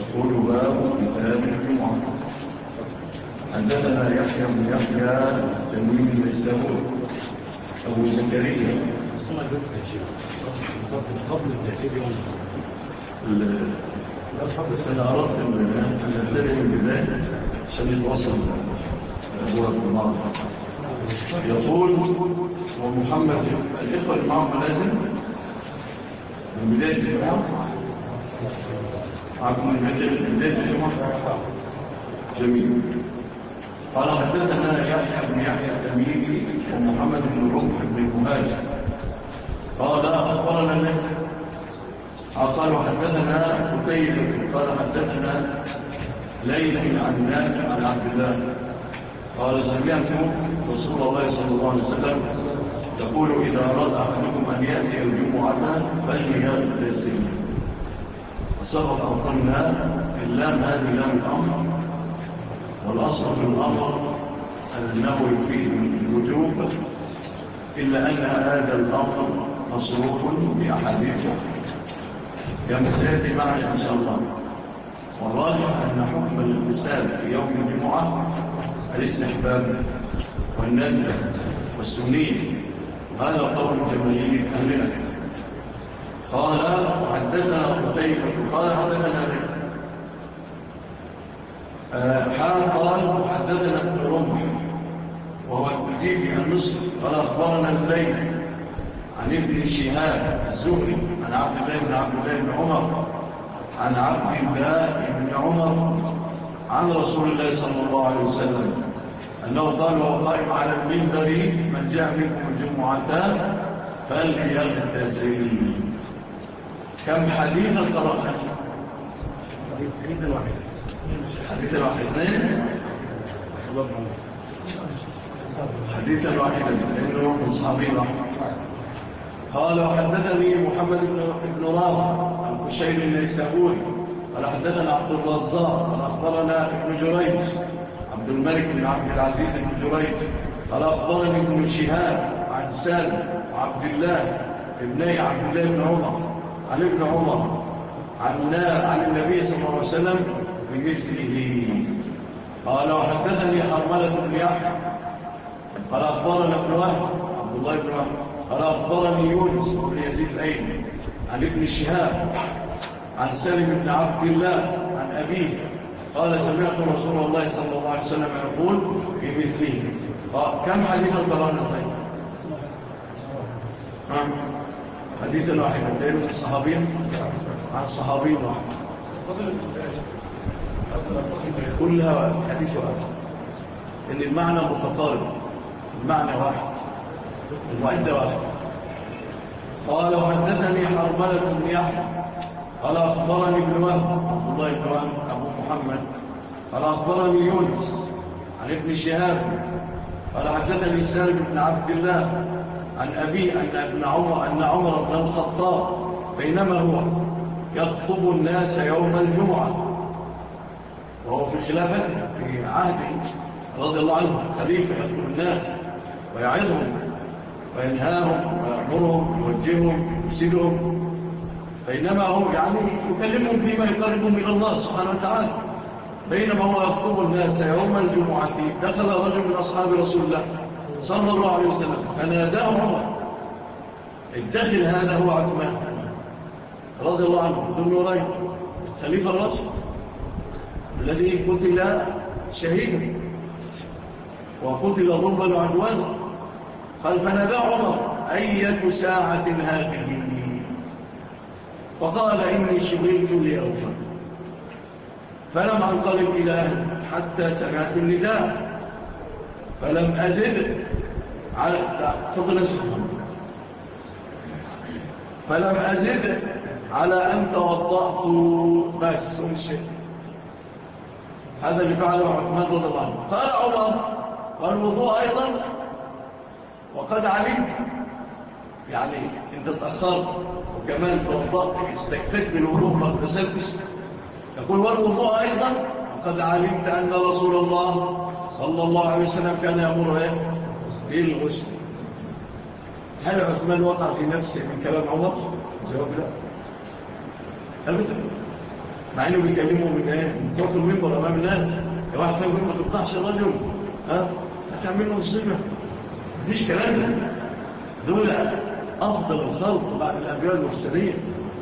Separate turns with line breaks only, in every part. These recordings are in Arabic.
يقول باب كتاب الجمعة. حدثنا يحيى بن يحيى تميمي النيسابوري أبو زكريا بس أنا أردت أن نبتدئ من البداية عشان يتواصل أبواب بعض. يقول ومحمد الإخوة اللي معهم لازم من بداية الجمعة عبد من بداية الجمعة جميل. قال حدثنا يحيى بن يحيى التميمي ومحمد بن رمح بن المهاجر قال أخبرنا الليث قال حدثنا قتيبة قال حدثنا ليث عن نافع عن عبد الله قال سمعت رسول الله صلى الله عليه وسلم يقول إذا أراد أحدكم أن يأتي الجمعة فليغتسل. وسبق أن قلنا اللام هذه لام الأمر، والأصل في الأمر أنه يفيد الوجوب، إلا أن هذا الأمر مصروف بأحاديث كما سيأتي معنا إن شاء الله. والراجح أن حكم الاغتسال في يوم الجمعة الاستحباب والندب والسنية، هذا قول جماهير أهلنا. قال حدثنا قتيبة قال حدثنا قال حدثنا ابن رمح وهو التجيبي المصري قال أخبرنا الليث عن ابن شهاب الزهري عن عبد الله بن عمر عن عبد الله بن عمر عن رسول الله صلى الله عليه وسلم أنه قال وهو قائم على المنبر من جاء منكم الجمعة فليغتسل. كم حديثا قرأنا؟ حديثا واحد اثنين حديثا واحدا لأنه من صحابي واحد. قال وحدثني محمد بن رافع القشيري النيسابوري قال حدثنا عبد الرزاق قال أخبرنا ابن جريج عبد الملك بن عبد العزيز بن جريج قال أخبرني ابن شهاب عن سالم وعبد الله ابني عبد الله بن عمر عن ابن عمر عن النبي صلى الله عليه وسلم بمثله. قال وحدثني حرملة بن يحيى قال أخبرنا ابن وهب عبد الله بن وهب قال أخبرني يونس بن يزيد الأيلي عن ابن شهاب عن سالم بن عبد الله عن أبيه قال سمعت رسول الله صلى الله عليه وسلم يقول بمثله. كم حديثا قرأنا طيب؟ حديثا واحدا لأنه الصحابين عن صحابين واحد كلها حديث واحد، إن المعنى متقارب، المعنى واحد، المعدة واحد. قال وحدثني حرملة بن يحيى قال أخبرني ابن وهب عبد الله بن وهب أبو محمد قال أخبرني يونس عن ابن شهاب قال حدثني سالم بن عبد الله عن أبي أن عمر بن الخطاب بينما هو يخطب الناس يوم الجمعة وهو في خلافته في عهده رضي الله عنه خليفة يخطب الناس ويعظهم وينهاهم ويأمرهم ويوجههم ويرشدهم، بينما هو يعني يكلمهم فيما يقربهم إلى الله سبحانه وتعالى. بينما هو يخطب الناس يوم الجمعة دخل رجل من أصحاب رسول الله صلى الله عليه وسلم فناداه عمر الداخل هذا هو عثمان رضي الله عنه ذو النورين خليفة الرسول الذي قتل شهيدا وقتل ظلما وعدوانا. قال فناداه عمر أية ساعة هذه؟ فقال إني شغلت اليوم فلم أنقلب إلى أهل حتى سمعت النداء فلم أزد على أن توضأت بس ومشي. هذا اللي فعله عثمان رضي الله عنه. قال عمر والوضوء أيضا وقد علمت، يعني انت تأخرت وكمان توضأت استكفت بالوضوء ما اغتسلتش. يقول والوضوء أيضا وقد علمت أن رسول الله صلى الله عليه وسلم كان يأمر بالغسل. هل عثمان وقع في نفسه من كلام عمر؟ جواب لا أبدا، مع انه بيكلمه من فوق المنبر امام الناس. يا واحد فيهم يقول ما تقطعش الرجل، هتعمل له مصيبه. مفيش كلام ده. دول افضل الخلق بعد الانبياء المرسلين.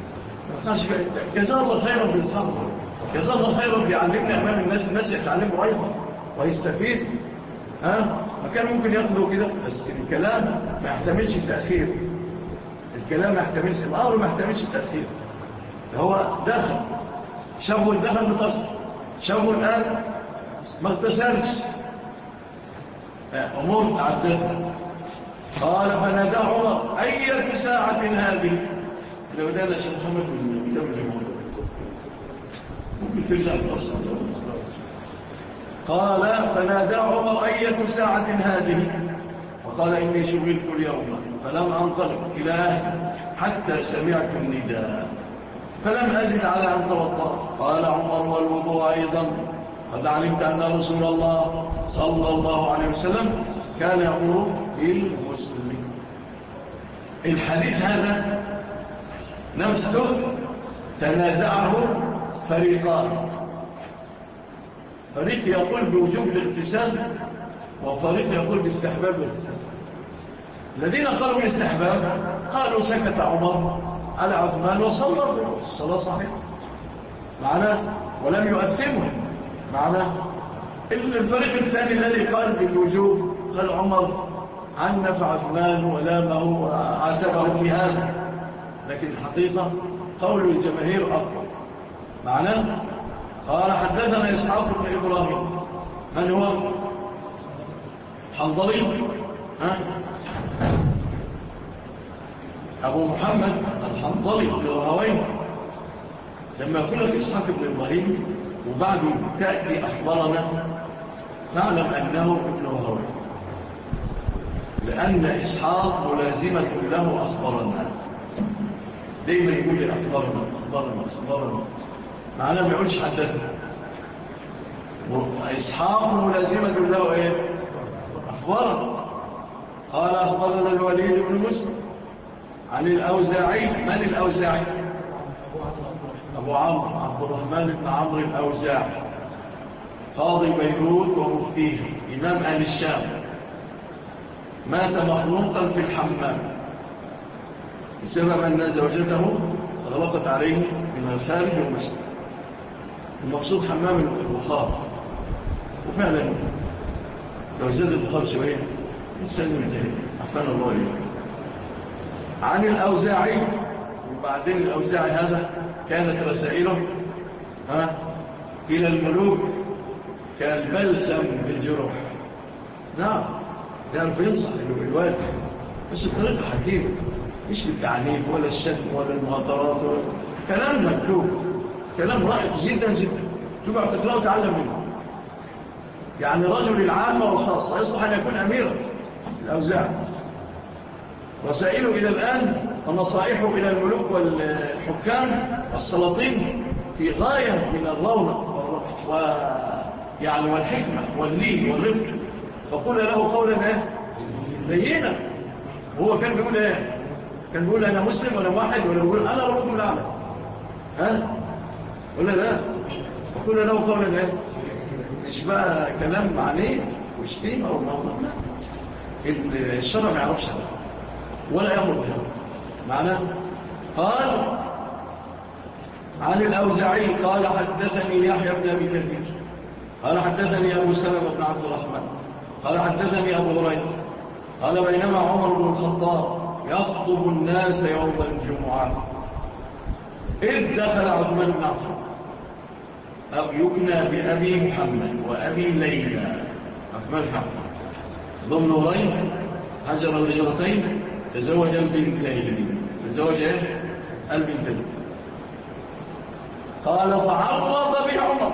جزاه الله خيرا بالصبر، جزاه الله خيرا بيعلمنا امام الناس يتعلموا ايضا ويستفيد. ما كان ممكن ياخدوا كده، بس الكلام ما يحتملش التاخير. الكلام ما يحتملش، الامر ما يحتملش التاخير. هو دخل شافه الدخل متأخر، شافه الآن ما اغتسلش، أمور تعددها. قال فنادى عمر أية ساعة هذه؟ لو ده شيخ محمد من كتاب الجمهور ممكن ترجع الأصل. قال فنادى عمر أية ساعة هذه؟ وقال إني شغلت اليوم فلم أنطلق إلى أهل حتى سمعت النداء فلم أزد على أن توضأ. قال عمر والوضوء أيضا قد علمت أن رسول الله صلى الله عليه وسلم كان يأمر بالغسل. الحديث هذا نفسه تنازعه فريقان، فريق يقول بوجوب الاغتسال وفريق يقول باستحباب الاغتسال. الذين قالوا بالاستحباب قالوا سكت عمر على عثمان وصلى الصلاة صحيح معنا ولم يؤثمه معنا. الفريق الثاني الذي قال بالوجوب قال عمر عنف عثمان ولامه وعاتبه في هذا، لكن الحقيقة قول الجماهير أقوى معنا. قال حدثنا إسحاق بن إبراهيم. من هو؟ حنظلي أبو محمد الحنظلي بن راهويه. لما يقول لك إسحاق بن إبراهيم وبعده تأتي أخبارنا فاعلم أنه ابن راهويه، لأن إسحاق ملازمة له أخبارنا. دايما يقول لي أخبارنا معناه ما يقولش حدثنا. إسحاق ملازمة له إيه؟ أخبارنا. قال أخبرنا الوليد بن مسلم عن الأوزاعي. من الأوزاعي؟ أبو عمرو عبد الرحمن بن عمرو الأوزاعي، قاضي بيروت ومفتيه، إمام أهل الشام، مات مخلوقا في الحمام بسبب أن زوجته أغلقت عليه من الخارج والمسجد. المقصود حمام البخار، وفعلا لو زاد البخار شوية إنسان ينتهي عفان الله إليه. عن الأوزاعي. وبعدين الأوزاعي هذا كانت رسائله إلى الملوك كالبلسم بالجروح. نعم يعرف ينصح الوالد بس بطريقة حكيمة، مش بالتعنيف ولا الشتم ولا المهاترات ولا كلام مكتوب، كلام رائع جدا جدا تبع تقرأ وتعلم منه. يعني رجل العامة والخاصة يصلح أن يكون أميرا. الأوزاعي رسائله إلى الآن ونصائحه إلى الملوك والحكام والسلاطين في غاية من الرونق والحكمة واللين والرفق. فقول له قولا لينا. وهو كان بيقول كان بيقول أنا مسلم ولا واحد، ولا بيقول أنا ربكم الأعلى ولا لا. فقول له قولا مش بقى كلام معنيه وشتيمة أو موضوع. الشرع ما يعرفش ولا يأمر بها معناه. قال عن الأوزاعي قال حدثني يحيى بن أبي كثير قال حدثني أبو سلمة بن عبد الرحمن قال حدثني أبو هريرة قال بينما عمر بن الخطاب يخطب الناس يوم الجمعة إذ دخل عثمان بن عفان يكنى بأبي محمد وأبي ليلى. عثمان بن عفان ضمن هريرة هجر الهجرتين، تزوج البنتين. قال فعرض بعمر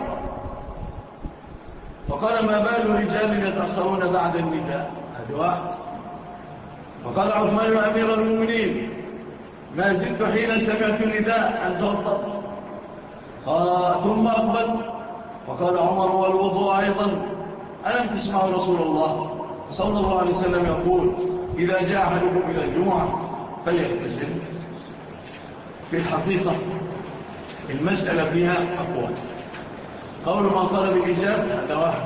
فقال ما بال رجال يتأخرون بعد النداء؟ هذا واحد. فقال عثمان يا أمير المؤمنين ما زلت حين سمعت النداء أن توضأت. ثم أقبل فقال عمر والوضوء أيضا ألم تسمع رسول الله صلى الله عليه وسلم يقول إذا جاء أحدكم إلى الجمعة فليغتسل؟ في الحقيقة المسألة فيها أقوال. قول من قال بالإجاب هذا واحد،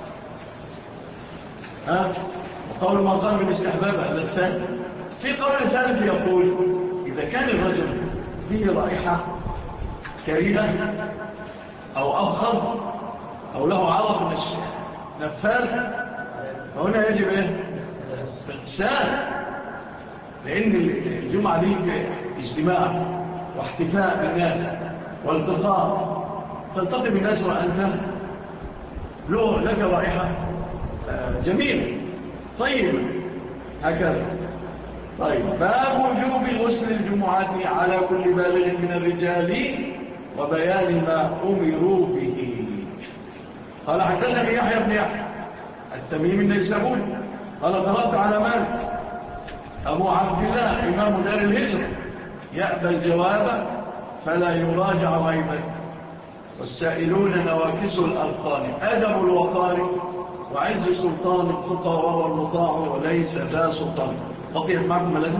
وقول من قال بالاستحباب هذا الثاني. في قول ثالث يقول إذا كان الرجل فيه رائحة كريهة أو أبخر أو له عرق نفاذ فهنا يجب اغتسال، لأن الجمعة دي اجتماع واحتفاء بالناس والتقاء، تلتقي بالناس وأنت لك رائحة جميلة طيبة هكذا. طيب باب وجوب غسل الجمعة على كل بالغ من الرجال وبيان ما أمروا به. قال حدثني يحيى بن يحيى التميمي النيسابوري قال قرأت على مالك أبو عبد الله إمام دار الهجرة يأبى الجواب فلا يراجع غيبا والسائلون نواكس الألقان أدب الوقار وعز سلطان الخطى وهو المطاع وليس ذا سلطان. بقيت معكم ملازم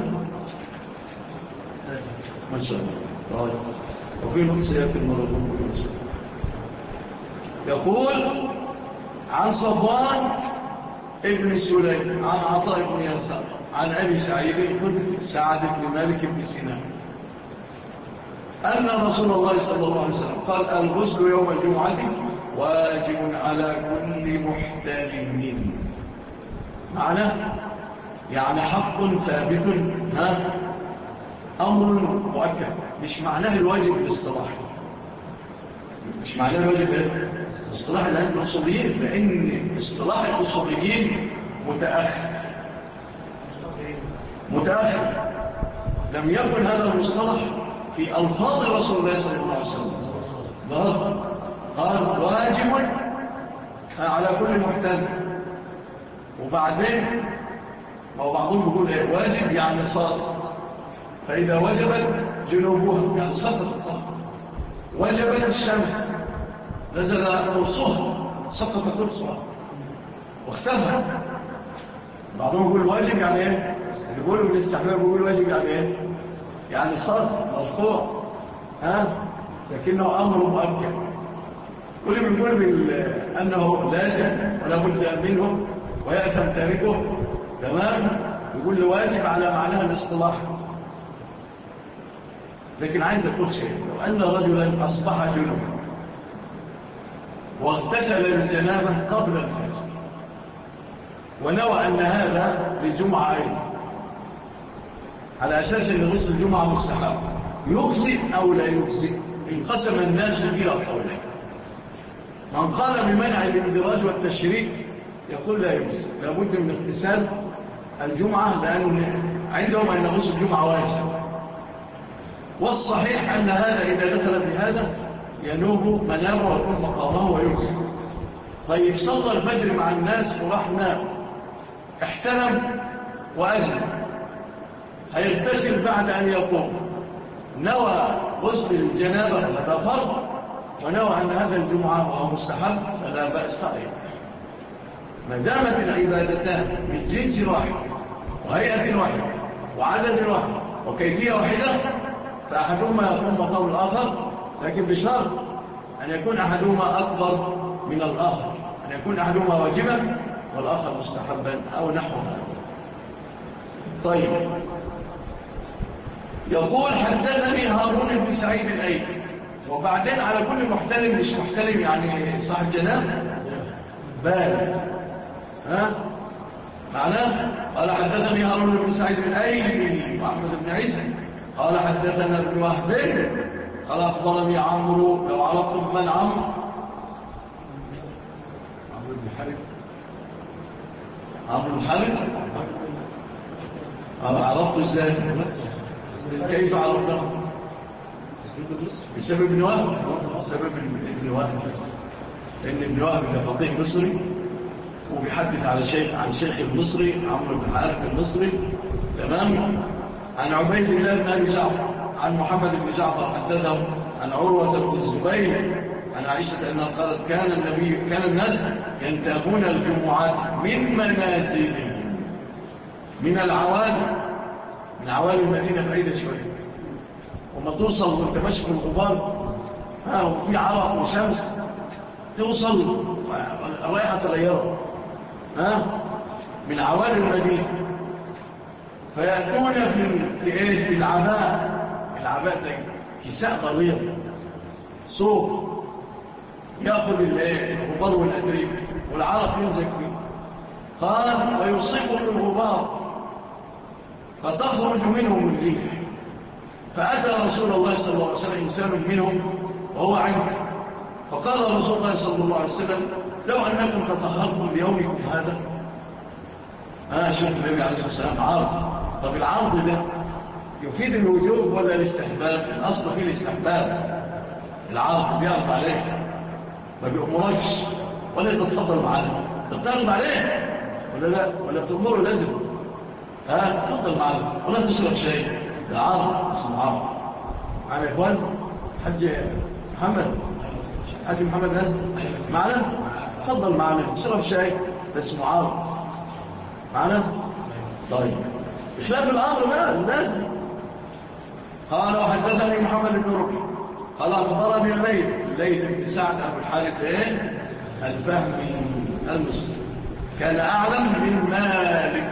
ما شاء الله. طيب وفي نقصيات المرضون. يقول عن صفوان ابن سليم عن عطاء بن يسار عن أبي سعيد الخدري سعد بن مالك بن سنان أن رسول الله صلى الله عليه وسلم قال الغسل يوم الجمعة واجب على كل محتلم. معناه يعني حق ثابت أمر مؤكد، مش معناه الواجب الاصطلاح، مش معناه الواجب الاصطلاح لأن الأصوليين، لأن اصطلاح الأصوليين متأخر لم يكن هذا المصطلح في ألفاظ رسول الله صلى الله عليه وسلم. قال واجب على كل محتلم، وبعدين بعضهم يقول واجب يعني صار، فإذا وجبت جنوبها يعني سقطت، وجبت الشمس نزل قرصها سقط قرصها واختفى. بعضهم يقول واجب يعني ايه، يقولوا بالاستحباب يقول واجب يعني ايه، يعني صار مرفوع لكنه أمر مؤكد. كل من يقول أنه لازم ولا بد منه ويأثم تاركه تمام، يقول له واجب على معناها الاصطلاح. لكن عايز أقول شيء، لو أن رجلا أصبح جنوبا واغتسل الجنابة قبل الفجر ونوى أن هذا للجمعة أيضا على أساس أن غسل الجمعة مستحب، يجزئ أو لا يجزئ؟ انقسم الناس إلى قولين. من قال بمنع الاندراج والتشريك يقول لا يجزئ، لابد من اغتسال الجمعة لأن عندهم أن غسل الجمعة واجب. والصحيح أن هذا إذا دخل في هذا ينوب منامه ويكون مقامه ويجزئ. طيب صلى الفجر مع الناس وراح نام احترم وأزل، هيغتسل بعد أن يقوم، نوى غسل الجنابة هذا فرض ونوى أن هذا الجمعة وهو مستحب فلا بأس عليه. ما دامت العبادتان من جنس واحد وهيئة واحدة وعدد واحد وكيفية واحدة فأحدهما يقوم مقام الآخر، لكن بشرط أن يكون أحدهما أكبر من الآخر، أن يكون أحدهما واجبا والآخر مستحبا أو نحو هذا. طيب يقول حدثني هارون بن سعيد الأيلي. وبعدين على كل محتلم، مش محتلم يعني صاحب جناب بالغ معناه. قال حدثني هارون بن سعيد الأيلي وأحمد بن عيسى قال حدثنا ابن وهب قال أخبرني عمرو. لو عرفتم من عمرو بن حارث، عمرو بن حارث عرفته ازاي؟ كيف عرفته؟ بسبب ابن وهب، بسبب ابن وهب، لأن ابن وهب فقيه مصري وبيحدث عن شيخ المصري عمرو بن حارث المصري تمام، عن عبيد الله بن أبي جعفر عن محمد بن جعفر حدثه عن عروة بن الزبير عن عائشة أنها قالت كان الناس ينتهون الجمعات من منازلهم، من العوالي، من عوالي المدينة بعيدة شوية، وما توصل وانت ماشي في الغبار وفي عرق وشمس توصل الرائحة تغيرها من عوالي المدينة، فيأتون في العباء ده كساء ضرير صوف يأخذ الغبار والأدريب والعرق ينزل فيه. قال ويصيبهم الغبار فتخرج منهم الريح. فأتى رسول الله صلى الله عليه وسلم إنسان منهم وهو عنده، فقال رسول الله صلى الله عليه وسلم لو أنكم تطهرتم بيومكم هذا. شوف النبي عليه الصلاة والسلام عرض. طب العرض ده يفيد الوجوب ولا الاستحباب؟ الأصل فيه الاستحباب. العرض بيعرض عليه ما بيأمركش ولا تتفضل معنا، تتفضل عليه ولا لا، ولا تأمره لازم تفضل معنا ولا تشرب شيء. العرض اسمه عرض. معنا يا إخوان؟ حج محمد هذا معنا؟ تفضل معنا تشرب شيء، ده اسمه عرض. معنا؟ طيب إخلاف الأمر بقى لازم. قال وحدثني محمد بن ركن قال أخبرني الليث بن سعد أبو الحارث الفهمي المصري كان أعلم من مالك،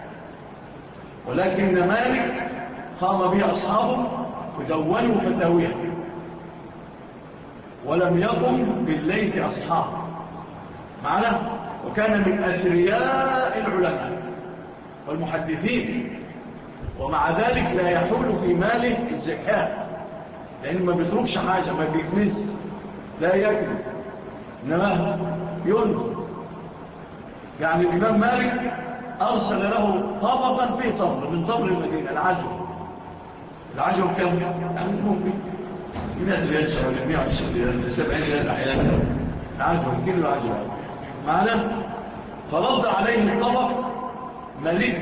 ولكن مالك قام به أصحابه ودونوا فتاويه، ولم يقم بالليث أصحابه معنا. وكان من أثرياء العلماء والمحدثين، ومع ذلك لا يحول في ماله الزكاة، لأنه ما بيتركش حاجة، ما بيكنس، لا يكنس، إنما ينفق. يعني الإمام مالك أرسل له طبقا فيه طبر من طبر المدينة العجل كم؟ يعني ممكن 100 ريال سعودي 120 ريال 70 ريال أحيانا العجل كل العجل معنا. فرد عليه الطبق مليء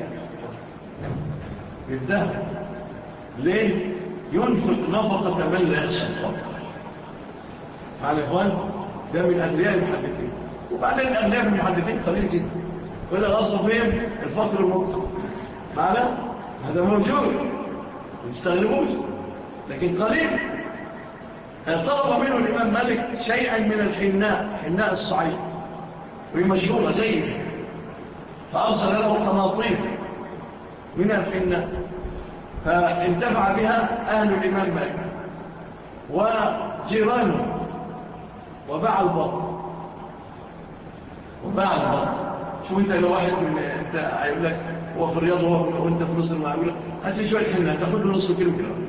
بالذهب. ليه؟ ينفق نفقة من لا يخشى الفقر. معنا إخوان؟ ده من أدرياء المحدثين. وبعدين أغلب المحدثين قليل جدا، كل الأصل فيهم الفقر المطلق. معنا؟ هذا موجود يستغلبوش، لكن قليل. طلب منه الإمام مالك شيئا من حناء الصعيد، وهي مشهورة جيدة، فأرسل له قناطير من الحناء، فانتفع بها أهل الإمام مالك وجيرانه، وباع البطن. شو انت لو واحد من انت هيقول لك هو في الرياض وانت في مصر، ما يقول لك هات لي شويه حنه تاخد له نص كيلو كده.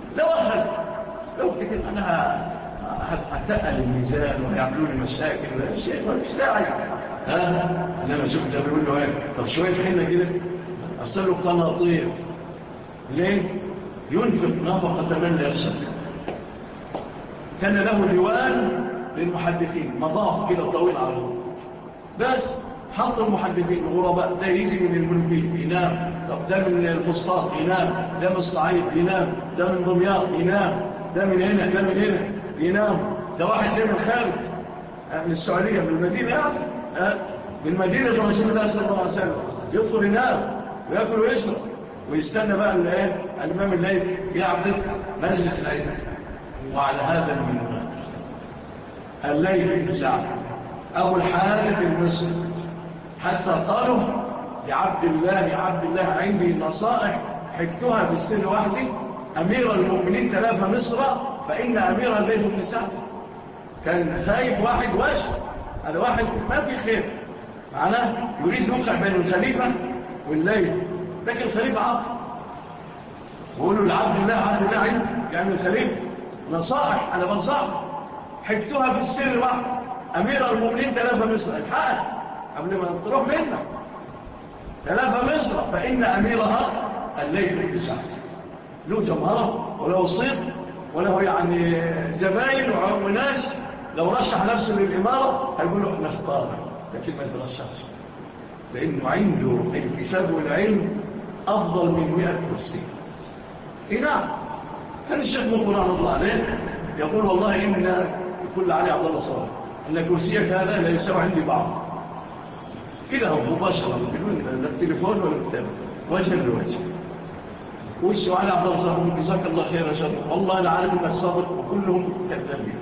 لو كده انا هتقل الميزان وهيعملوا لي مشاكل ولا شيء مش داعي. انما شوف ده بيقول له طب شويه حنه كده ارسل له قناطير. ليه؟ ينفق نفقه من لا يخشى. كان له ديوان للمحدثين مضاف كده طويل عريض، بس حط المحدثين الغرباء، ده يجي من المنوفيه ينام، طب ده من الفسطاط ينام، ده من الصعيد ينام، ده من دمياط ينام، ده من هنا ينام، ده واحد جاي من الخارج من السعوديه من المدينه من مدينه رسول الله صلى الله عليه وسلم، يدخل ينام وياكل ويشرب ويستنى بقى الامام الليث يعقد مجلس العلم. وعلى هذا المنوال الليث بن سعد أبو الحارث المصري حتى قالوا لعبد الله عندي نصائح حكتها بالسر وحدي، أمير المؤمنين تلاف مصر فإن أمير الليث بن سعد. كان خايف واحد واشد، هذا واحد ما في خير معناه يريد يوقع بين الخليفة والليث، لكن الخليفة عاطل وقولوا لعبد الله عندي يعني الخليفة نصائح أنا بنصائح حكتها بالسر وحدي، أمير المؤمنين تلاف مصر الحق قبل ما تروح منا تلاف مصر فإن أميرها الليث بن سعد له جمهرة وله صيت وله يعني زباين وناس، لو رشح نفسه للإمارة هيقول له نختار، لكن ما يترشحش لأنه عنده الكتاب والعلم أفضل من 100 كرسي. نعم كان الشيخ مقبل رحمه الله عليه يقول والله إن كل علي عبد الله صالح أن كرسيك هذا لا يسوى عندي بعض كده هو مباشرة بدون لا التليفون ولا الكتاب وجه لوجه. والسؤال عبد الله صاحبه جزاك الله خير يا شيخ، والله أنا عارف إنك صادق وكلهم كذابين.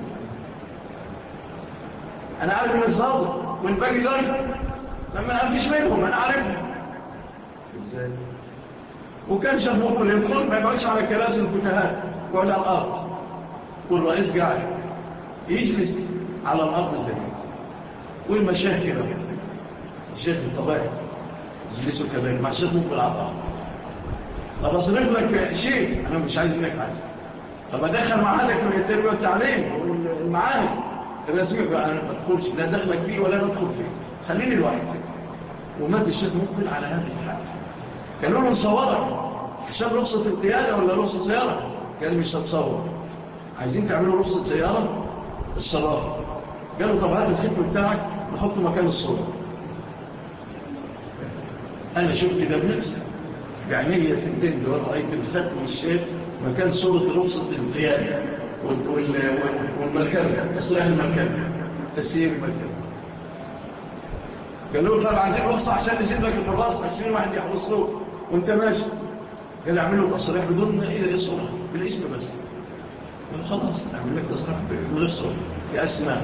أنا عارف إنك صادق والباقي دول لما أفيش منهم أنا عارفهم. إزاي؟ وكان شيخ مقبل يدخل ما يقعدش على كراسي الفتهات، يقعد على الأرض، والرئيس قاعد يجلس على الأرض زي والمشايخ كده، الشيخ الطبيعي يجلسوا كذلك مع الشيخ مقبل على الأرض. طب أصرف لك شيء، أنا مش عايز منك حاجة. طب أدخل معادك من التربية والتعليم والمعاهد الرسمية، أنا ما أدخلش لا دخلك فيه ولا ندخل فيه، خليني الواحد. ومات الشيخ مقبل على هذه الحالة. قالوا له نصورك عشان رخصة القيادة ولا رخصة سيارة؟ قال مش هتصور، عايزين تعملوا رخصة سيارة الصراحة. قالوا طب هات الختم بتاعك نحطه مكان الصورة. أنا شفت ده بنفسي بعنية في الدين دول، رأيت الختم الشيخ مكان صورة رخصة القيادة والمركبة، إصلاح المركبة، تسيير المركبة. قالوا له طب عايزين رخصة عشان نجيب لك البراس 20 واحد يحرصوه وانت ماشي. قال اعملوا تصريح بدون ايه صورة، بالاسم بس. قال خلاص اعمل لك تصريح بدون صورة بأسماء.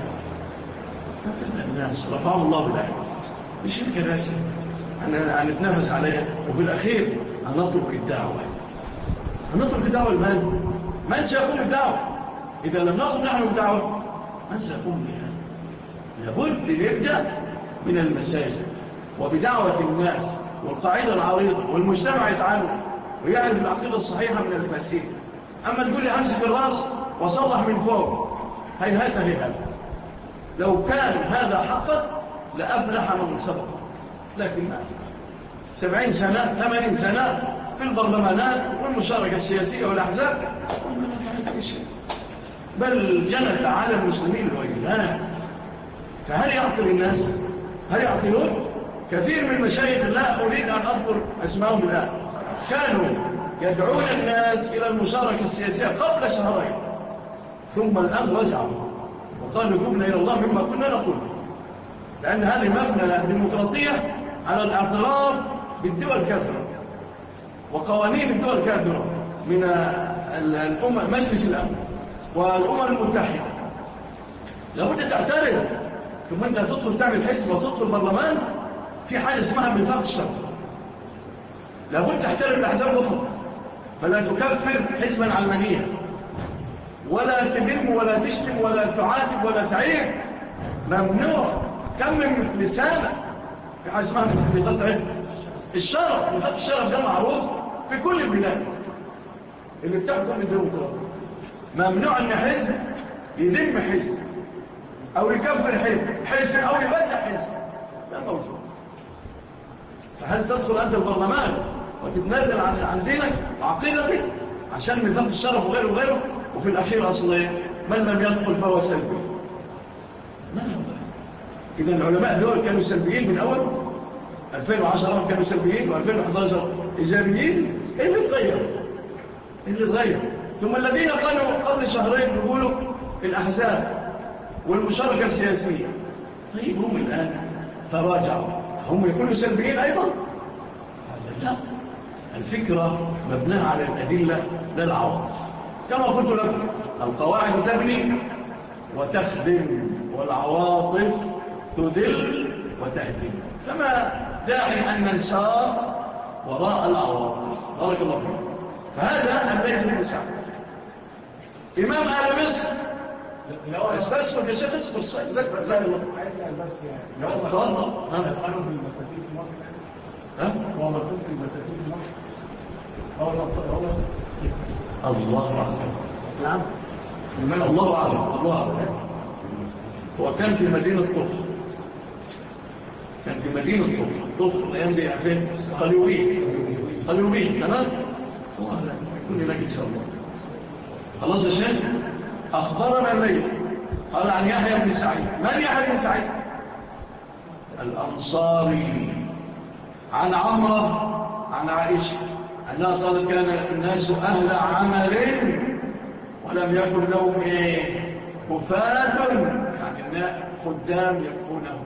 الناس رفعهم الله بالعين مش الكراسي، هنتنافس عليها، وفي الأخير هنطلق الدعوة. هنطلق الدعوة لمن؟ من سيقوم بالدعوة؟ إذا لم نطلق نحن الدعوة من سيقوم بها؟ لابد نبدأ من المساجد وبدعوة الناس، والقاعدة العريضة، والمجتمع يتعلم ويعرف العقيدة الصحيحة من الفاسدة. أما تقول لي أمسك الرأس وصلح من فوق، هيهات. لو كان هذا حقا لأفلح من سبق، لكن 70 سنة 80 سنة في البرلمانات والمشاركة السياسية والأحزاب وما نفعل شيء، بل جنت على المسلمين الوجهان. فهل يعقل الناس؟ هل يعقلون؟ كثير من المشايخ لا أريد أن أذكر أسمائهم الآن كانوا يدعون الناس إلى المشاركة السياسية قبل شهرين، ثم الآن رجعوا وقالوا جبنا إلى الله مما كنا نقول، لأن هذه مبنى الديمقراطية على الاعتراف بالدول الكافرة وقوانين الدول الكافرة من مجلس الأمن والأمم المتحدة. لابد تعترف. ثم أنت تدخل تعمل حزب وتدخل برلمان في حاجة اسمها ميثاق الشرع، لابد تحترم الأحزاب وفق، فلا تكفر حزبا علمانيا ولا تذم ولا تشتم ولا تعاتب ولا تعيب، ممنوع. كمم لسانك في حاجة اسمها ميثاق الشرف. ميثاق الشرف ده معروف في كل البلاد اللي بتحكم الديمقراطية. ممنوع ان حزب يذم حزب او يكفر حزب او يبدع حزب، ده موجود. فهل تدخل انت البرلمان وتتنازل عن دينك وعقيدتك عشان ميثاق الشرف وغيره وغيره؟ وفي الاخير اصلا من لم يدخل فهو سلبي. اذا العلماء دول كانوا سلبيين من اول 2010 كانوا سلبيين، و2011 ايجابيين. ايه اللي تغير؟ ثم الذين قالوا قبل شهرين يقولوا الأحزاب والمشاركة السياسية، طيب هم الآن تراجعوا، هم يكونوا سلبيين أيضا؟ لا، الفكرة مبناها على الأدلة لا العواطف. كما قلت لكم القواعد تبني وتخدم، والعواطف تذل وتهدم. فما داعي أن ننساق وراء العواطف. بارك الله فيكم. فهذا الليث بن سعد إمام أهل مصر. استسفر يا شيخ، اصبر ذكر زي الله.
عايز اسال بس يعني
لو اتفضل
قالوا في المساجين في مصر، هو مكتوب في المساجين في مصر، هو
الله أعلم.
نعم
الله أعلم. هو كان في مدينة طفل، طفل الأيام دي عارفين قليوبين تمام. الله أعلم يكون لك إن شاء الله. خلاص يا شيخ. أخبرنا الليل قال عن يحيى بن سعيد. من يحيى بن سعيد؟ الأنصاري. عن عمرة عن عائشة أنها قالت كان الناس أهل عمل ولم يكن لهم كفاة، يعني خدام يكفونه،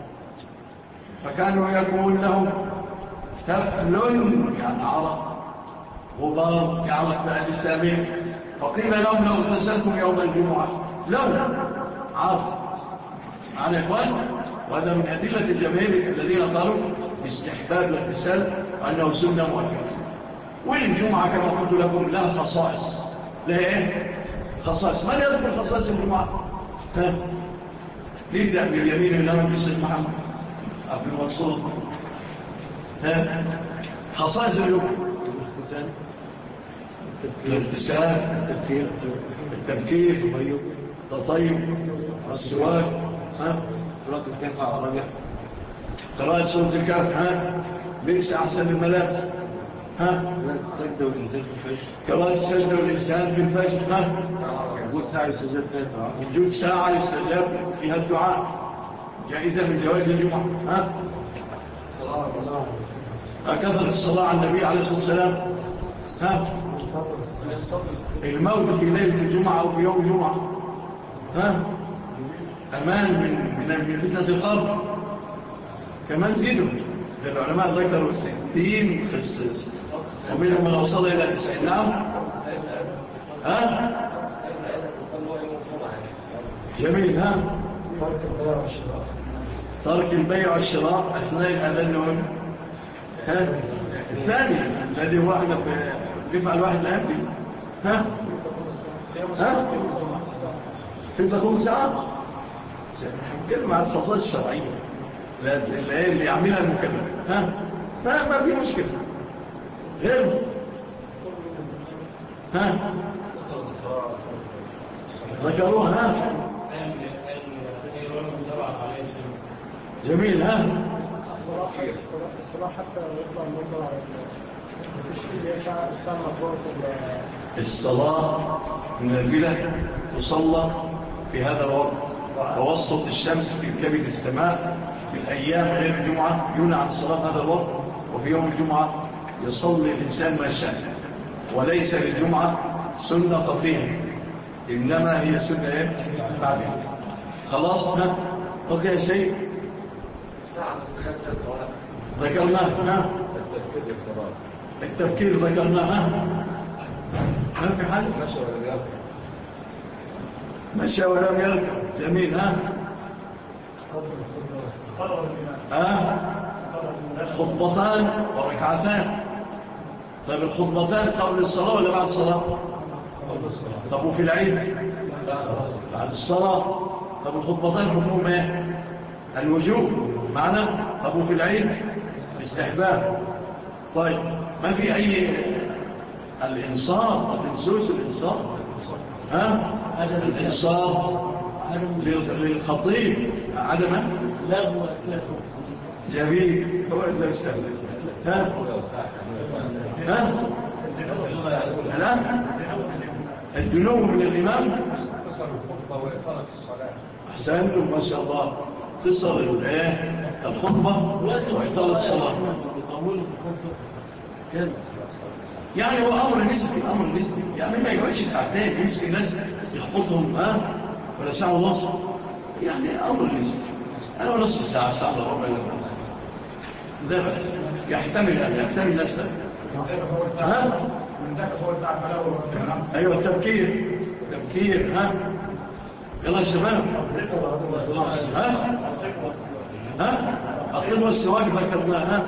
فكانوا يكون لهم تفل يعني عرق غبار كعرق بعد السابق. فقيل لهم لو اغتسلتم يوم الجمعة لو عرض معنا إخوان. وهذا من أدلة الجماهير الذين قالوا باستحباب الاغتسال وأنه سنة مؤكدة. والجمعة كما قلت لكم لها خصائص. لها ايه خصائص؟ من يذكر خصائص الجمعة؟ نبدأ باليمين الإمام السيد محمد عبد المنصور. خصائص الجمعة: الاغتسال، التبكير، التطيب، السواك، قراءة الكهف على الرجع، قراءة سورة الكهف، ليس أحسن الملابس، السجدة والإنسان في الفجر، قراءة السجدة والإنسان في الفجر، وجود ساعة يستجاب فيها، وجود ساعة يستجاب فيها الدعاء، جائزة من جوائز الجمعة. كثرة الصلاة على النبي عليه الصلاة والسلام، الموت في ليلة الجمعة أو في يوم الجمعة، أمان من فتنة القبر. كمان زيدوا العلماء ذكروا 60 خصيص ومنهم من وصل إلى 90. نعم. جميل. ترك البيع والشراء أثناء الأذان. الثاني الذي هو احنا بيفعل واحد الأهدي في تكون ساعة كلمة عن الخصائص الشرعية اللي يعملها المكلف. ما في مشكلة غير ذكروها. جميل.
الصلاة حتى يطلع المنظر على
الصلاة النافلة تصلى في هذا الوقت توسط الشمس في كبد السماء. في الأيام غير الجمعة يمنع عن الصلاة هذا الوقت، وفي يوم الجمعة يصلي الإنسان ما شاء. وليس للجمعة سنة قبلها، إنما هي سنة بعدها. خلاص. بقي شيء ذكرناه. التفكير ذكرناه. ما في حل. مشى ولم يركب. جميل. خطبتان وركعتان. طيب الخطبتان قبل الصلاة ولا بعد الصلاة؟ طب وفي العيد؟ بعد الصلاة. طب الخطبتان حكمهم ايه؟ الوجوب معنا. طب وفي العيد؟ استحباب. طيب ما في أي الإنصار؟ ما تنسوش الإنصار. الإنصار للخطيب عدما
لا هو أسلاته.
جميل. هو إلا يستهل. الآن الدنو من الإمام. أحسنتم ما شاء الله. قصر الخطبة وإطالة الصلاة. يعني هو أمر نسبي. يعني ما يقعدش ساعتين يمسك الناس يخططهم ولا ساعة ونص. يعني أمر نسبي. أنا نصف ساعة إلا ربع إلا بس. ده بس يحتمل الناس. أيوة التفكير. يلا يا شباب. أطلب السواق ذكرناها.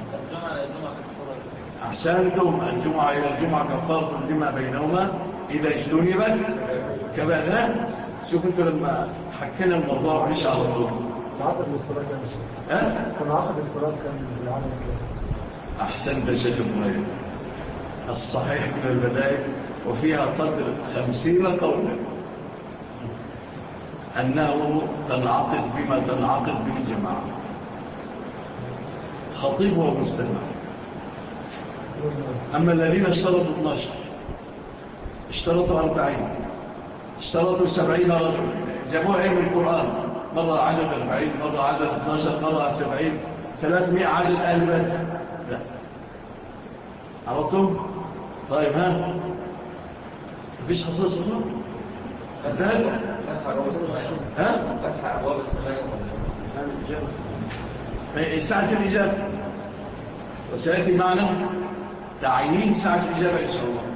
أحسنتم. الجمعة إلى الجمعة كفارة لما بينهما إذا اجتنبت كبائر. شوف انتوا لما حكينا الموضوع مش على طول.
عقد الاصطلاح كان عقد الاصطلاح كان بالعمل كده.
أحسنت يا شيخ إبراهيم. الصحيح من البداية وفيها قدر 50 قولا أنه تنعقد بما تنعقد به الجماعة. خطيب ومستمع. أما الذين اشترطوا 12 اشترطوا 40 اشترطوا 70 رجل جابوها من القرآن. مرة عدد 40 مرة عدد 12 مرة 70 300 عدد أهل بدر. لا عرفتم؟ طيب مفيش خصائص الله؟ انتهت؟ فتح أبواب السماء ساعة الإجابة. وسيأتي معنا تعيين ساعة الإجابة إن شاء الله.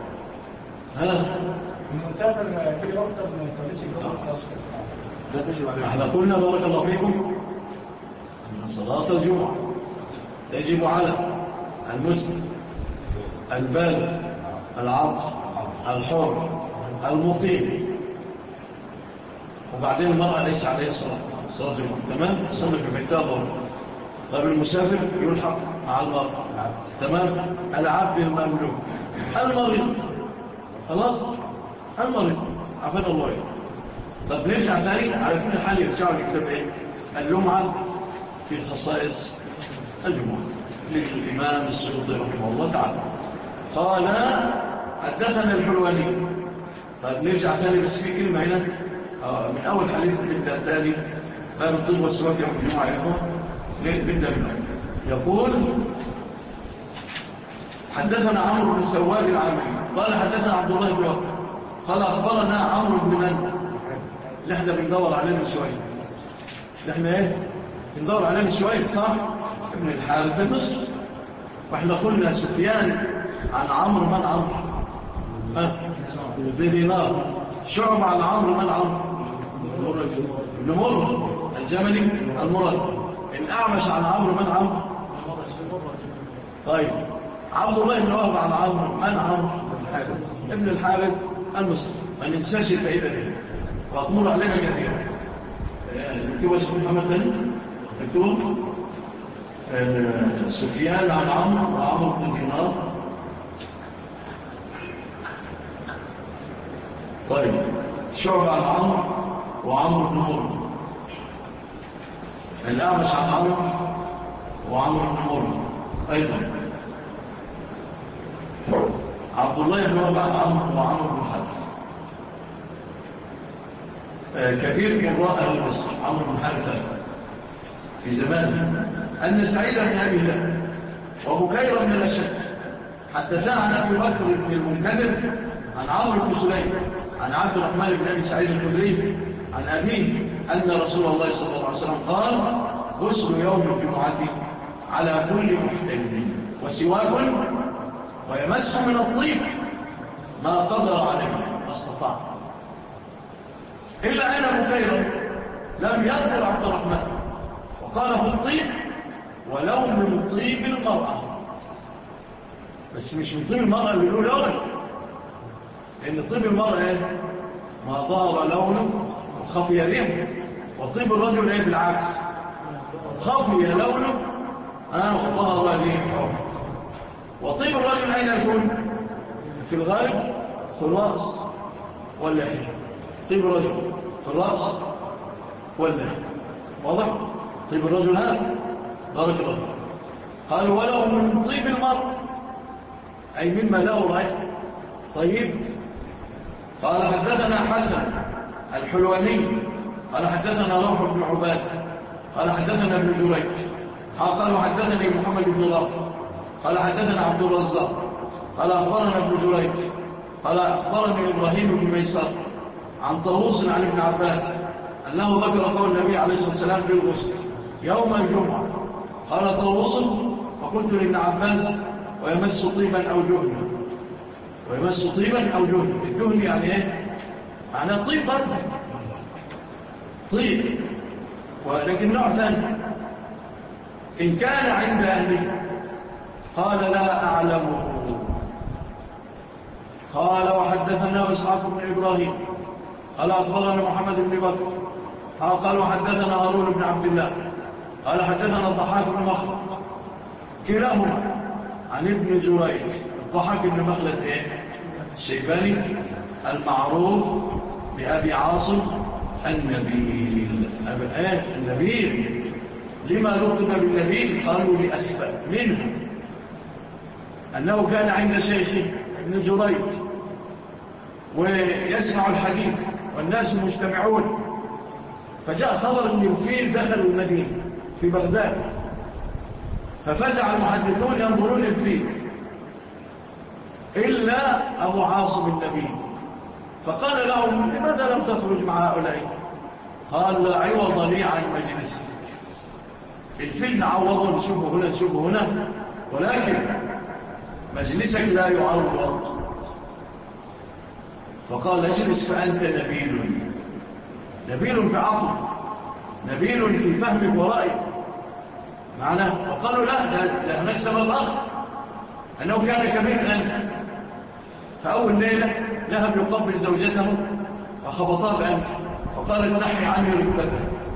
المسافر في وقت ما يصليش الجمعة
لا تجب عليه. احنا قلنا بارك الله فيكم أن صلاة الجمعة تجب على المسلم البالغ العاقل الحر المقيم، وبعدين المرأة ليس عليها صلاة الجمعة، تمام؟ صلي في بيتها ضروري. طيب المسافر يلحق مع المرأة، تمام؟ العبد المملوك المريض، خلاص؟ المريض عفان الله يعني. طب نرجع تاني على كل حال يرجعوا لكتاب ايه؟ اللمعة في خصائص الجمعة للإمام السيوطي رحمه الله تعالى. قال حدثنا الحلواني. طيب نرجع تاني بس في كلمة هنا من أول حديث نبدأ تاني باب الطب والسواك يوم الجمعة يا إخوة. نبدأ منه. يقول حدثنا عمرو بن سواد العامري قال حدثنا عبد الله بن وهب قال أخبرنا عمرو بن من اللي احنا بندور عليه من شوية، اللي احنا ايه بندور عليه من شوية، صح؟ ابن الحارث المصري. واحنا قلنا سفيان عن عمرو من عمرو بدينار، شعب عن عمرو من عمرو ابن مرة الجملي المرد، الأعمش عن عمرو من عمرو. طيب عبد الله بن وهب عن عمرو من عمرو ابن الحارث المصري. ما ننساش الفائدة دي وأطمر علينا كثيرا. نكتب اسم محمد ثاني، نكتب سفيان عن عمرو وعمرو بن دينار. طيب شعب عن عمرو وعمرو بن مرة، الأعمش عن عمرو وعمرو بن مرة أيضا، عبد الله بن وهب عن عمرو وعمرو بن حارث. كبير قراء أهل مصر عمرو بن حارث في زمانه أن سعيد بن أبي هلال وبكير بن الأشد حدثنا عن أبي بكر بن المنكدر عن عمرو بن سليم عن عبد الرحمن بن أبي سعيد الخدري عن أبيه أن رسول الله صلى الله عليه وسلم قال غسل يوم الجمعة على كل محتمل وسواك ويمس من الطيب ما قدر عليه ما استطاع، إلا أن بكيرا لم يذكر عبد الرحمن وقال هو الطيب ولو من طيب المرأة، بس مش من طيب المرأة اللي يقول أول، لأن طيب المرأة إيه؟ ما ظهر لونه وخفي ريحه، وطيب الرجل إيه بالعكس خفي لونه وظهر ريحه. وطيب الرجل أين يكون؟ في الغالب في الرأس واللحية. طيب الرجل في الرأس واللحية، واضح؟ طيب الرجل هذا بارك الله. قال ولو من طيب المرء أي مما له رأي طيب. قال حدثنا حسن الحلواني قال حدثنا روح بن عباد قال حدثنا ابن جريج قال حدثني محمد بن الله قال حدثنا عبد الرزاق قال أخبرنا ابن جريج قال أخبرني إبراهيم بن ميسر عن طاووس عن ابن عباس أنه ذكر قول النبي عليه الصلاة والسلام في الغسل يوم الجمعة. قال طاووس فقلت لابن عباس ويمس طيبا أو جهنا، ويمس طيبا أو جهنا، الجهن يعني ايه؟ معناه طيب برضه طيب، ولكن نوع ثاني إن كان عند أهله. قال لا أعلمه. قال وحدثنا إسحاق بن إبراهيم قال أخبرنا محمد بن بكر قال وحدثنا هارون بن عبد الله قال حدثنا الضحاك بن مخلد كلاهما عن ابن جريج. الضحاك بن مخلد إيه؟ الشيباني المعروف بأبي عاصم النبيل. النبيل لما لقب بالنبيل؟ قالوا لأسباب، منها أنه كان عند شيخه ابن جريج ويسمع الحديث والناس مجتمعون، فجاء خبر أن الفيل دخلوا المدينة في بغداد، ففزع المحدثون ينظرون الفيل إلا أبو عاصم النبيل، فقال لهم لماذا لم تخرج مع هؤلاء؟ قال لا عوض لي عن مجلسي، الفيل نعوضه نشوفه هنا نشوفه هنا، ولكن مجلسك لا يعرض. فقال اجلس فأنت نبيل في عقل، نبيل في فهمك ورأيك معنا. وقالوا لا، ده هناك سبب آخر، أنه كان كبير أنت. فأول ليلة ذهب يقبل زوجته وخبطها بأنفه وقال نحي عني ركبتك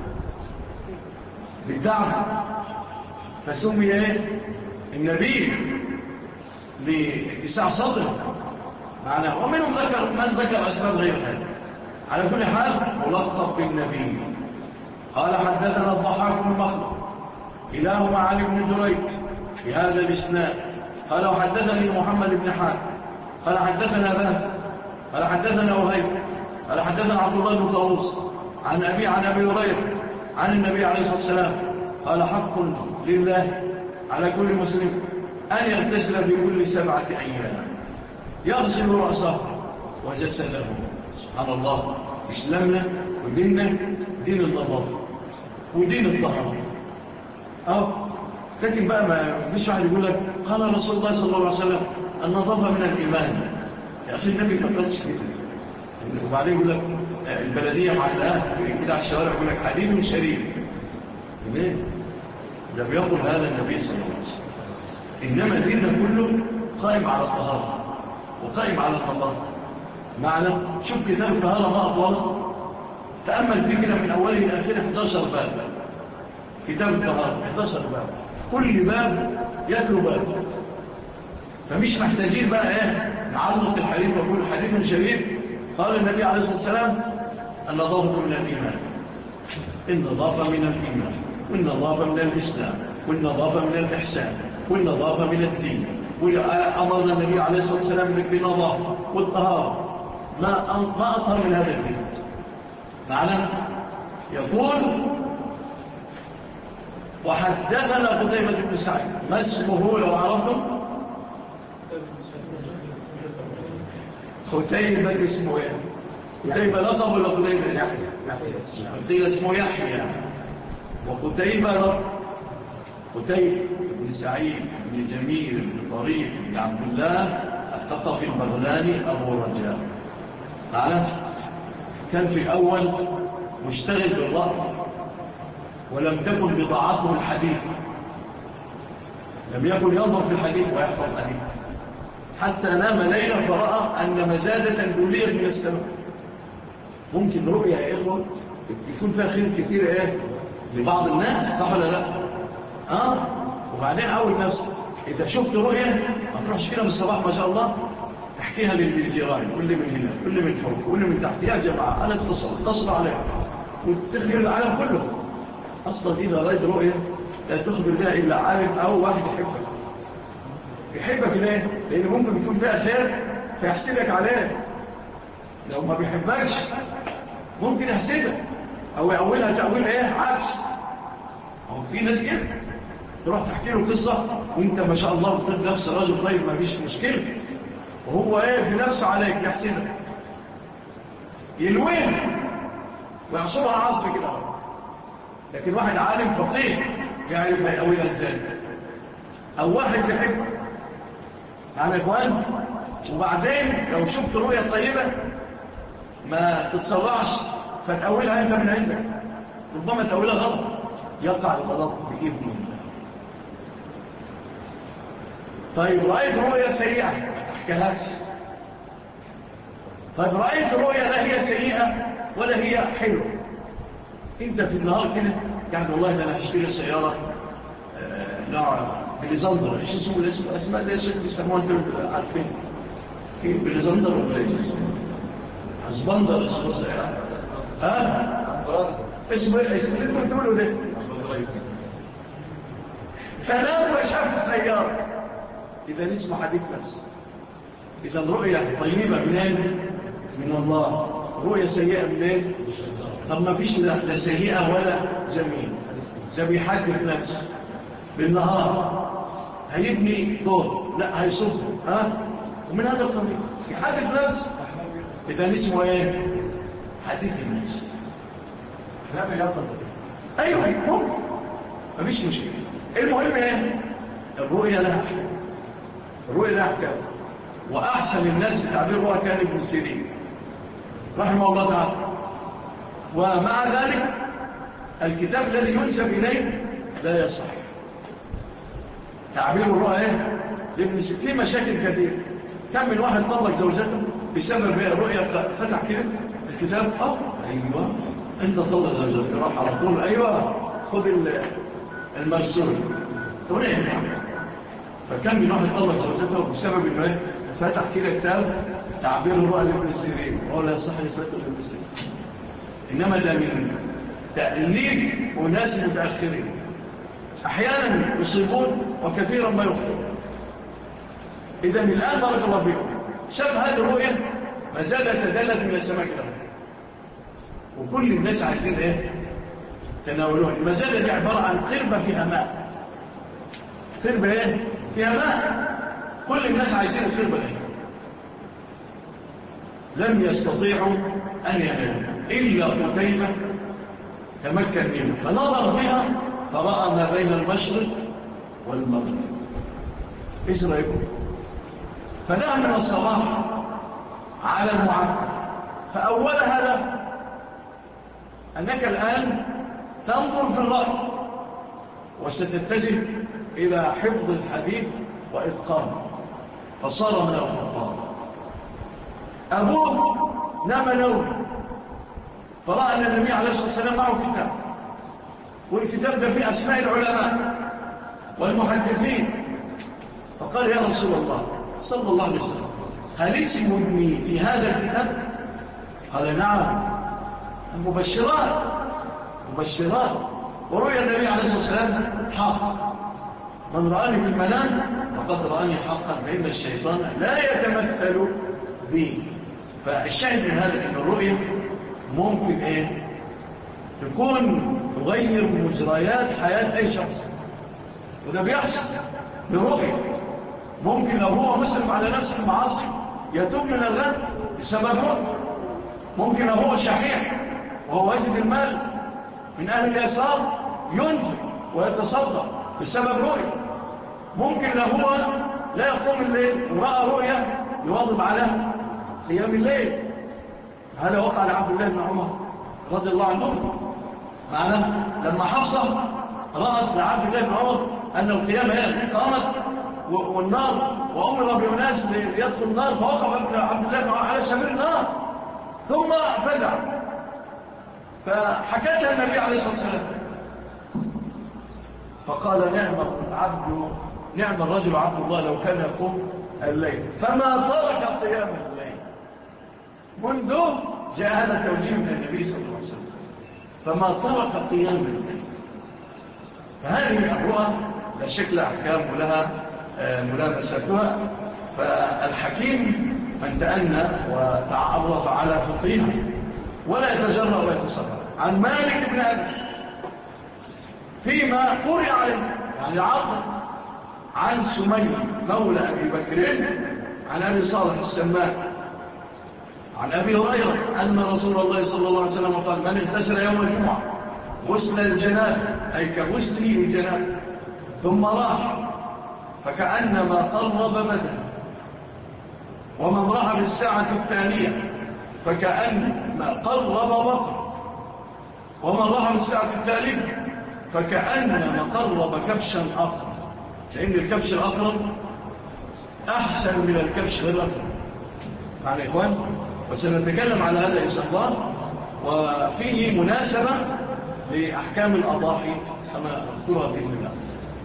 بالدعم. فسمي النبي لاتساع صدره معنا. ومنهم من ذكر أسباب غير هذا. على كل حال ملقب بالنبي. قال حدثنا الضحاك بن مخلد كلاهما عن ابن دريد في هذا الإسناد. قال وحدثني محمد بن حاتم قال حدثنا بهز قال حدثنا وهيب قال حدثنا عبد الله بن طاووس عن أبي هريرة عن النبي عليه الصلاة والسلام قال حق لله على كل مسلم أن يغتسل في كل 7 أيام يغسل رأسه وجسده. سبحان الله، إسلامنا وديننا دين النظافة ودين الطهارة. لكن بقى ما فيش واحد يقول لك قال رسول الله صلى الله عليه وسلم النظافة من الإيمان. يا أخي النبي ما قالش كده. وبعدين يقول لك البلدية معلقة كده على الشوارع يقول لك حديد شريف. ليه؟ ده بيقول هذا النبي صلى الله عليه وسلم. إنما ديننا كله قائم على الطهارة وقائم على النظافة. معنى شوف كتاب الطهارة ما أطوله، تأمل فيه كده من أوله إلى آخره 11 باب. كتاب الطهارة 11 باب، كل باب يتلو باب. فمش محتاجين بقى نعلق الحديث وكل حديث شريف. قال النبي عليه الصلاة والسلام النظافة من الإيمان، النظافة من الإيمان، والنظافة من الإسلام، والنظافة من الإحسان، والنظافة من الدين. وأمرنا النبي عليه الصلاة والسلام بالنظافة والطهارة. ما أطهر من هذا الدين. معنى يقول وحدثنا قتيبة بن سعيد. ما اسمه لو عرفتم؟ قتيبة اسمه ايه؟ قتيبة لقب ولا قتيبة؟ قتيبة اسمه يحيى وقتيبة لقب. قتيبة بن سعيد بن جميل بن طريق بن عبد الله الثقفي البغلاني أبو رجاء. كان في الأول مشتغل بالرأي ولم تكن بضاعته الحديث، لم يكن ينظر في الحديث ويحفظ الحديث حتى نام ليلة فرأى أن مزادة دولية من السماء. ممكن رؤية يا إخوة يكون فيها خير كتير لبعض الناس، صح ولا لا؟ وبعدين أول نفسك إذا شفت رؤية ما تروحش كده من الصباح ما شاء الله تحكيها للجيران، كل من هنا كل من فوق كل من تحت، يا جماعة أنا اتصل عليك وتخبر العالم كله. أصلا إذا رأيت رؤية لا تخبر بها إلا عالم أو واحد يحبك ليه؟ لأن ممكن يكون فيها خير فيحسدك عليه. لو ما بيحبكش ممكن يحسدك أو يأولها تأويل عكس. أو في ناس كده تروح تحكي له قصة وانت ما شاء الله بطيب نفس الرجل طيب ما فيش مشكلة، وهو في نفسه عليك يحسدك يلوين ويعصبها عصر كده. لكن واحد عالم فقيه يعرف هيأولها ازاي. أو واحد يحب عن إخوان وبعدين لو شفت رؤية طيبة ما تتصرعش فتأولها أنت من عندك، ربما تأولها غلط يقع الغلط بإذن الله. طيب رأيت رؤية سيئة احكيهاش. طيب رأيت رؤية لا هي سيئة ولا هي حلوة، انت في النهار كده يعني والله ده انا هشتري سيارة بليزندر. ايش اسمه الاسم؟ اسماء ده يا شيخ بيسموها انتوا عارفين في بليزندر ولا ايش اسبندر اسمه سيارة اسمه اللي انتوا بتقولوا ده. فنام وشاف السيارة إذا اسمه حديث نفس. إذا رؤية طيبة من الله، رؤية سيئة منين؟ طب ما فيش لا سيئة ولا جميل. ده بيحدث نفسه بالنهار هيبني دور لا هيصب ومن هذا الطريق يحدث نفسه. إذا اسمه حديث النفس. أيوة ممكن ما فيش مشكلة. المهم الرؤية لها أحكام الرؤية لها أحكام. وأحسن الناس في تعبير الرؤية كان ابن سيرين رحمه الله تعالى. ومع ذلك الكتاب الذي ينسب إليه لا يصح. تعبير الرؤية لابن سيرين فيه مشاكل كثيرة. كم من واحد طلق زوجته بسبب الرؤية فتح كده الكتاب أيوة أنت طلق زوجته راح على طول أيوة خذ المرسول تقول إيه. فكم من واحد طلق زوجته بسبب أنه فتح كده كتاب تعبير الرؤية لابن سيرين وهو لا يصح يسأل لابن سيرين. إنما ده من تأليف وناس متأخرين أحيانا يصيبون وكثيرا ما يخطئون. إذن الآن بارك الله فيكم شاف هذه الرؤية ما زالت تدلت من السماء كده وكل الناس عايزين إيه تناولوها. المزالة دي عبارة عن قربة فيها ماء. قربة إيه فيها ماء كل الناس عايزين القربة دي لم يستطيعوا أن ينالوا إلا قتيبة تمكن منه فنظر بها فرأى ما بين المشرق والمغرب. إيش رأيكم؟ فنام من الصباح على المعبد فأول هذا أنك الآن تنظر في الرأي وستتجه إلى حفظ الحديث وإتقانه فصار من الحفاظ. أبوه نام نوم فرأى أن النبي عليه الصلاة والسلام معه كتاب والكتاب ده فيه أسماء العلماء والمحدثين فقال يا رسول الله صلى الله عليه وسلم هل اسم ابني في هذا الكتاب؟ قال نعم مبشرات ورؤيا النبي عليه الصلاة والسلام حق من رآني في المنام وقد رآني حقا فإن الشيطان لا يتمثل بي. فالشاهد من هذا أن الرؤيا ممكن إيه تكون تغير مجريات حياة أي شخص وده بيحصل برؤيا. ممكن لو هو مسلم على نفسه المعاصي يتوب من الغد بسبب رؤيا. ممكن لو هو شحيح وهو واجد المال من أهل اليسار ينفق ويتصدق بسبب رؤيا. ممكن لو هو لا يقوم الليل ورأى رؤيا يواظب على قيام الليل. هذا وقع لعبد الله بن عمر رضي الله عنه معنا لما حفصة رأت لعبد الله بن عمر أن القيامة قامت والنار وأمر بأناس ليدخل النار فوقف عبد الله بن عمر على سبيل النار ثم فزع فحكتها النبي عليه الصلاة والسلام فقال نعم الرجل عبد الله لو كان يقوم الليل فما ترك قيام الليل. منذ جاء هذا التوجيه من النبي صلى الله عليه وسلم فما ترك قيام الليل. فهذه الرؤى لا شك لها أحكام ولها ملامستها. فالحكيم من تأنى وتعرف على فقهها ولا يتجرأ ويتصرف. عن مالك بن أنس فيما قرئ عليه يعني عرض عن سمي مولى أبي بكر عن أبي صالح السمان عن أبي هريرة أن رسول الله صلى الله عليه وسلم قال من اغتسل يوم الجمعة غسل الجناب أي كغسل الجناب ثم راح فكأنما قرب بدنه ومن راح بالساعة الثانية فكأنما قرب بطن ومن راح بالساعة الثالثة فكأنما قرب كبشا أقرب لأن الكبش الأقرب أحسن من الكبش غير الأقرب معنى إخوان. وسنتكلم على هذا إن شاء الله وفيه مناسبة لأحكام الأضاحي سنذكرها بإذن الله.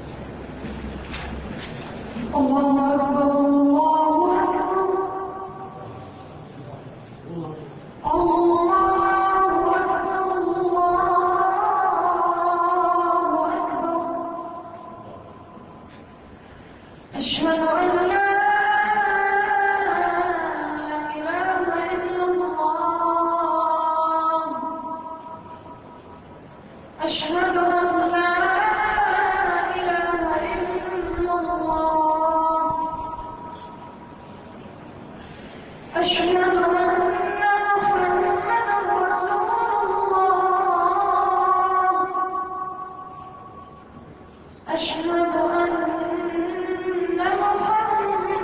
الله أكبر الله أكبر الله أكبر الله أكبر أشهد أن لا إله إلا الله أشهد أن لا إله إلا الله أشهد أن محمدا رسول الله أشهد أن محمدا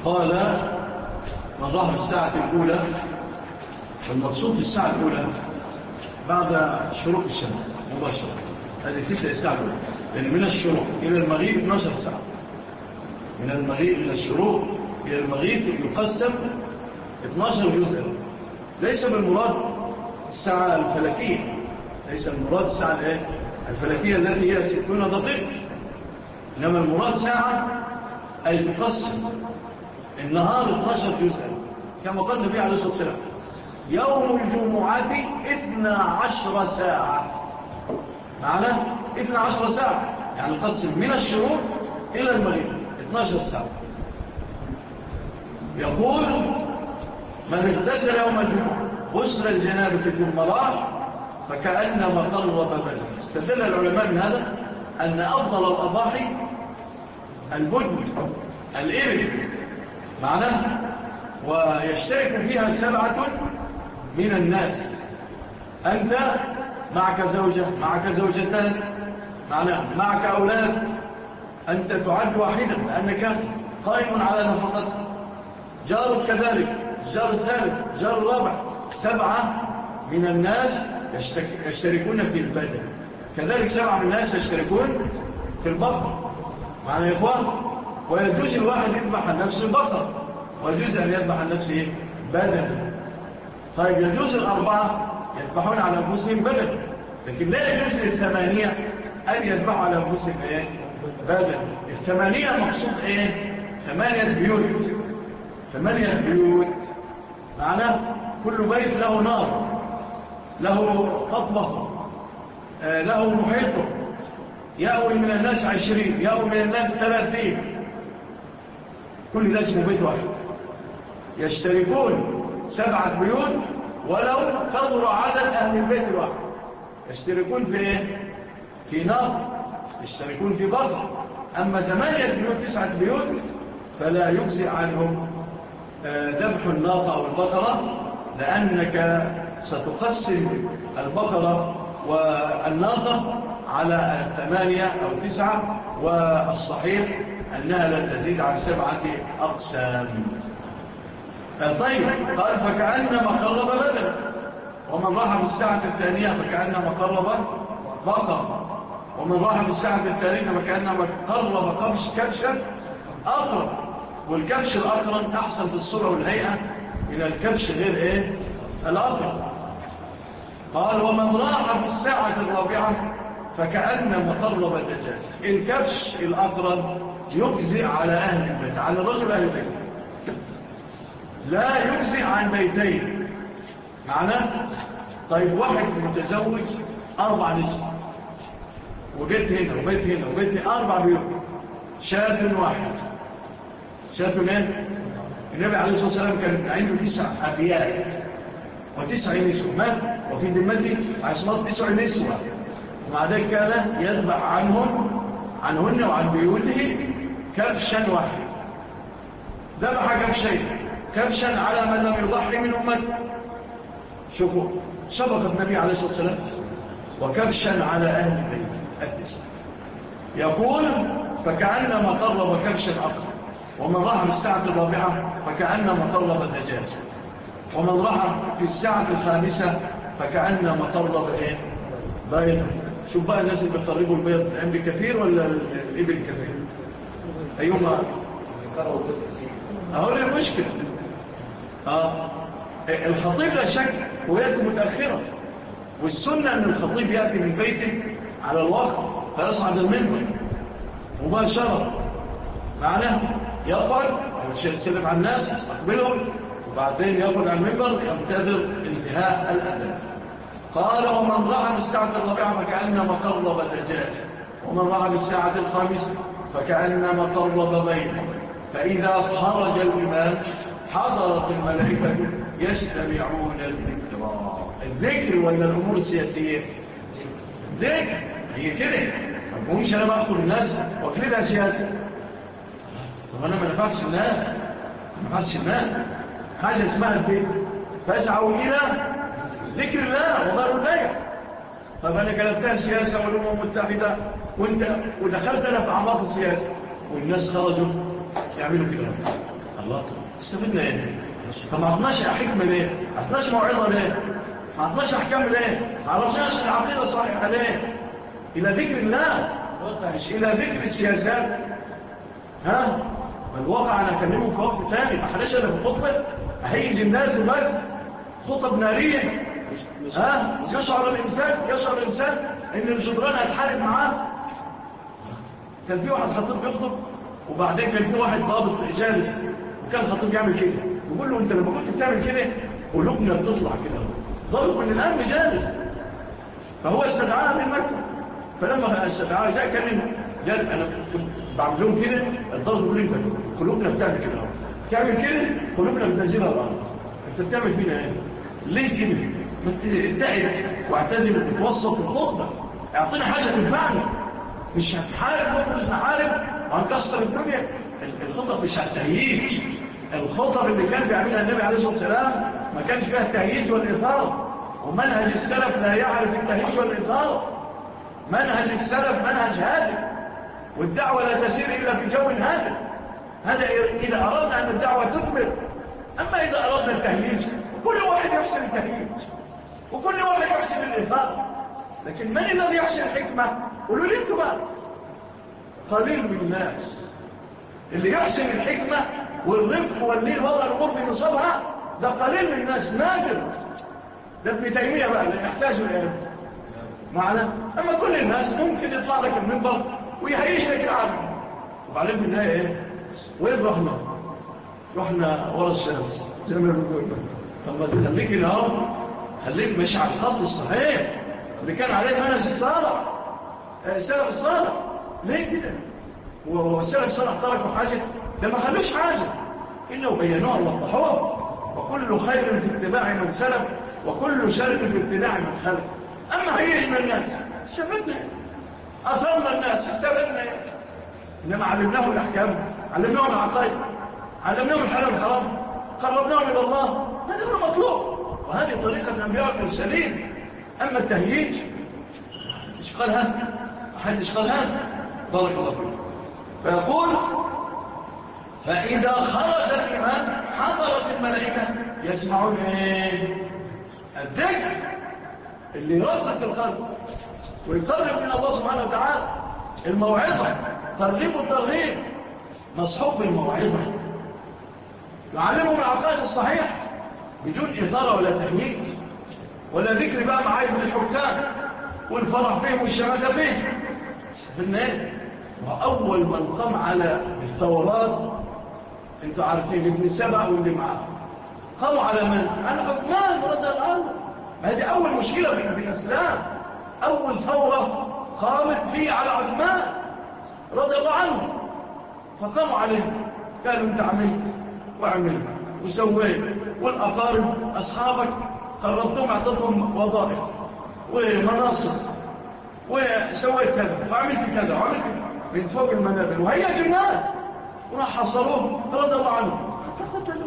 قال من راح الساعة الأولى، المقصود بالساعة الأولى بعد شروق الشمس مباشرة، هذه تبدأ الساعة الأولى، لأن من الشروق إلى المغيب 12 ساعة. من المغيب إلى الشروق إلى المغيب يقسم 12 جزءا. ليس بالمراد الساعة الفلكية، ليس المراد الساعة الفلكية التي هي 60 دقيقة، إنما المراد ساعة أي تقسم النهار 12 جزءا، كما قال النبي عليه الصلاة والسلام يوم الجمعة 12 ساعة. معنى 12 ساعة يعني قسم من الشروق إلى المغيب 12 ساعة. يقول من اغتسل يوم الجمعة غسل الجنابة ثم راح فكأنما قرب بدنه. استدل العلماء من هذا أن أفضل الأضاحي البدن الإبل معناه، ويشترك فيها 7 من الناس. أنت معك زوجة، معك زوجتان، معناه معك أولاد، أنت تعد واحدا لأنك قائم على نفقتك، جارك كذلك، جار الثالث، جار الرابع، 7 من الناس يشتركون في البدن، كذلك 7 من الناس يشتركون في البقر. معنى يا إخوان، ويجوز الواحد يذبح عن نفسه البقر، ويجوز أن يذبح عن نفسه بدن. طيب يجوز 4 يذبحون على أنفسهم بدن، لكن لا يجوز ل8 أن يذبحوا على أنفسهم بدن. 8 مقصود 8 بيوت، 8 بيوت معناه كل بيت له نار، له قطبه، له محيطه، يأوي من الناس 20، يأوي من الناس 30، كل ده اسمه بيت واحد. يشتركون 7 بيوت ولو كثر عدد أهل البيت الواحد. يشتركون في نار، يشتركون في بقر. أما 8 بيوت 9 بيوت فلا يجزئ عنهم ذبح الناقة أو البقرة، لأنك ستقسم البقرة والناقة على 8 أو 9، والصحيح أنها لا تزيد عن 7 أقسام. طيب قال فكأنما قرب بدن، ومن راح بالساعة الثانية فكأنما قرب بقر، ومن راح بالساعة الثالثة فكأنما قرب كبشا أقرب. والكبش الأقرب أحسن في الصورة والهيئة من الكبش غير الأقرب. قال ومن راح بالساعة الرابعة فكأنما قرب دجاج. الكبش الأقرب يجزئ على أهل البيت، على الرجل أهل البيت، لا يجزئ عن بيتين. معناه طيب واحد متزوج 4 نسوة، وبيت هنا وبيت هنا وبيت هنا، 4 بيوت، شاب واحد، شاب النبي عليه الصلاة والسلام كان عنده 9 أبيات و9 نسوة، مات وفي ذمته عصمات 9 نسوة، ومع ذلك كان يذبح عنهن وعن بيوته كبشا واحد. ذبح كبشا على من لم يضحي من أمته. شوفوا شبكة النبي عليه الصلاة والسلام، وكبشا على أهل البيت 9. يقول فكأنما قرب كبشا أقرب، ومن راح بالساعة الرابعة فكأنما قرب الدجاج، ومن راح في الساعة الخامسة فكأنما قرب بيض. شوف بقى الناس اللي بيقربوا البيض، الأمر كثير ولا الإبل كثير؟ أيهما أقول لي مشكلة. الخطيب لا شك ويأتي متأخرة، والسنة أن الخطيب يأتي من بيته على الوقت فيصعد المنبر مباشرة، معناه يقعد يسلم على الناس يستقبلهم، وبعدين يقعد على المنبر ينتظر انتهاء الأذان. قال ومن رأى بالساعة الرابعة فكأنما قرب دجاج، ومن رأى بالساعة الخامسة فكأنما قرب بيض. فإذا خرج الإمام حضرت الملائكة يستمعون الذكر ولا الأمور السياسية؟ الذكر هي كده، ما بقومش أنا بأخذ الناس وأكلبها سياسة. طب أنا ما نفعتش الناس، حاجة اسمها الذكر، فاسعوا إلى ذكر الله وضعوا البيع. طب أنا كلمتها السياسة والأمم المتحدة ودخلت أنا في أعماق السياسة والناس خرجوا يعملوا كده. الله طب استفدنا ايه؟ طب ما عطناش حكمة ليه؟ ما عطناش موعظة ليه؟ ما عطناش احكام ليه؟ ما عرفناش العقيدة الصحيحة ليه؟ الى ذكر الله مش الى ذكر السياسات. ها؟ الواقع انا اكلمه في وقت تاني، ما حداش الا في الخطبة هيج الناس بس خطب نارية. ها؟ يشعر الانسان ان الجدران هتحارب معاه. كان في واحد خطيب بيخطب، وبعدين كان في واحد ضابط جالس، وكان الخطيب يعمل كده يقول له انت لما كنت بتعمل كده قلوبنا بتطلع كده. ضابط من الامن جالس، فهو استدعاه من مكة، فلما استدعاه جاء كلمه قال انا كنت بعمل لهم كده. الضابط يقول لي انت قلوبنا بتعمل كده، تعمل كده قلوبنا بتنزلها الارض، انت بتعمل فينا ايه؟ ليه كده؟ ما تتقل واعتذر وتوسط الخطبه، اعطينا حاجه تنفعنا، مش هتحارب مش هنحارب وهنكسر الدنيا. الخطب مش هتهيج. الخطب اللي كان بيعملها النبي عليه الصلاه والسلام ما كانش فيها التهييج والاثاره، ومنهج السلف لا يعرف التهييج والاثاره. منهج السلف منهج هادئ، والدعوه لا تسير الا في جو هادئ. هذا اذا اردنا ان الدعوه تثمر. اما اذا اردنا التهييج كل واحد يحسن التهييج وكل واحد يحسن الاثاره، لكن من الذي يحسن الحكمه؟ قولوا لي انتم بقى. قليل من الناس اللي يحسن الحكمة والرفق والليل وضع الأمور في نصابها، ده قليل من الناس، نادر. ده ابن تيمية بقى اللي يحتاجه الآن معنا. أما كل الناس ممكن يطلع لك المنبر ويهيش لك العالم، وبعدين في النهاية إيه؟ وين رحنا ورا الشمس زي ما بنقول. طب ما تخليك الأرض، خليك مش على الخط الصحيح اللي كان عليه منهج السلف الصالح. ليه كده؟ والسلف الصالح تركوا حاجة؟ ده ما خلوش حاجة إلا وبينوها ووضحوها. وكل خير في اتباع من سلف وكل شر في اتباع من خلف. أما هيجنا الناس استفدنا، أثرنا الناس استفدنا، إنما علمناهم الأحكام، علمناهم العقائد، علمناهم الحلال والحرام، قربناهم إلى الله. هذا هو المطلوب، وهذه طريقة الأنبياء المرسلين. أما التهييج محدش قال هذا. بارك الله فيك. فيقول فإذا خرج الإمام حضرت الملائكة يسمعون الذكر اللي يرزق القلب ويقرب من الله سبحانه وتعالى. الموعظة ترغيب الترغيب مصحوب بالموعظة، يعلمهم العقائد الصحيح بدون إثارة ولا تهييج ولا ذكر بقى معايب الحكام والفرح فيهم والشماتة فيهم. في النهاية وأول من قام على الثورات انتوا عارفين ابن سبع واللي معاه قاموا على من؟ على عثمان رضي الله عنه. هذه أول مشكلة في الإسلام. أول ثورة قامت فيه على عثمان رضي الله عنه، فقاموا عليه قالوا انت عملت وعملت وسويت، والأقارب أصحابك قربتهم اعطتهم وظائف ومناصب وسويت كذا وعملت كذا وعملت من فوق المنابر وهيجوا الناس وراح حصروه رضي الله عنه. فقتلوا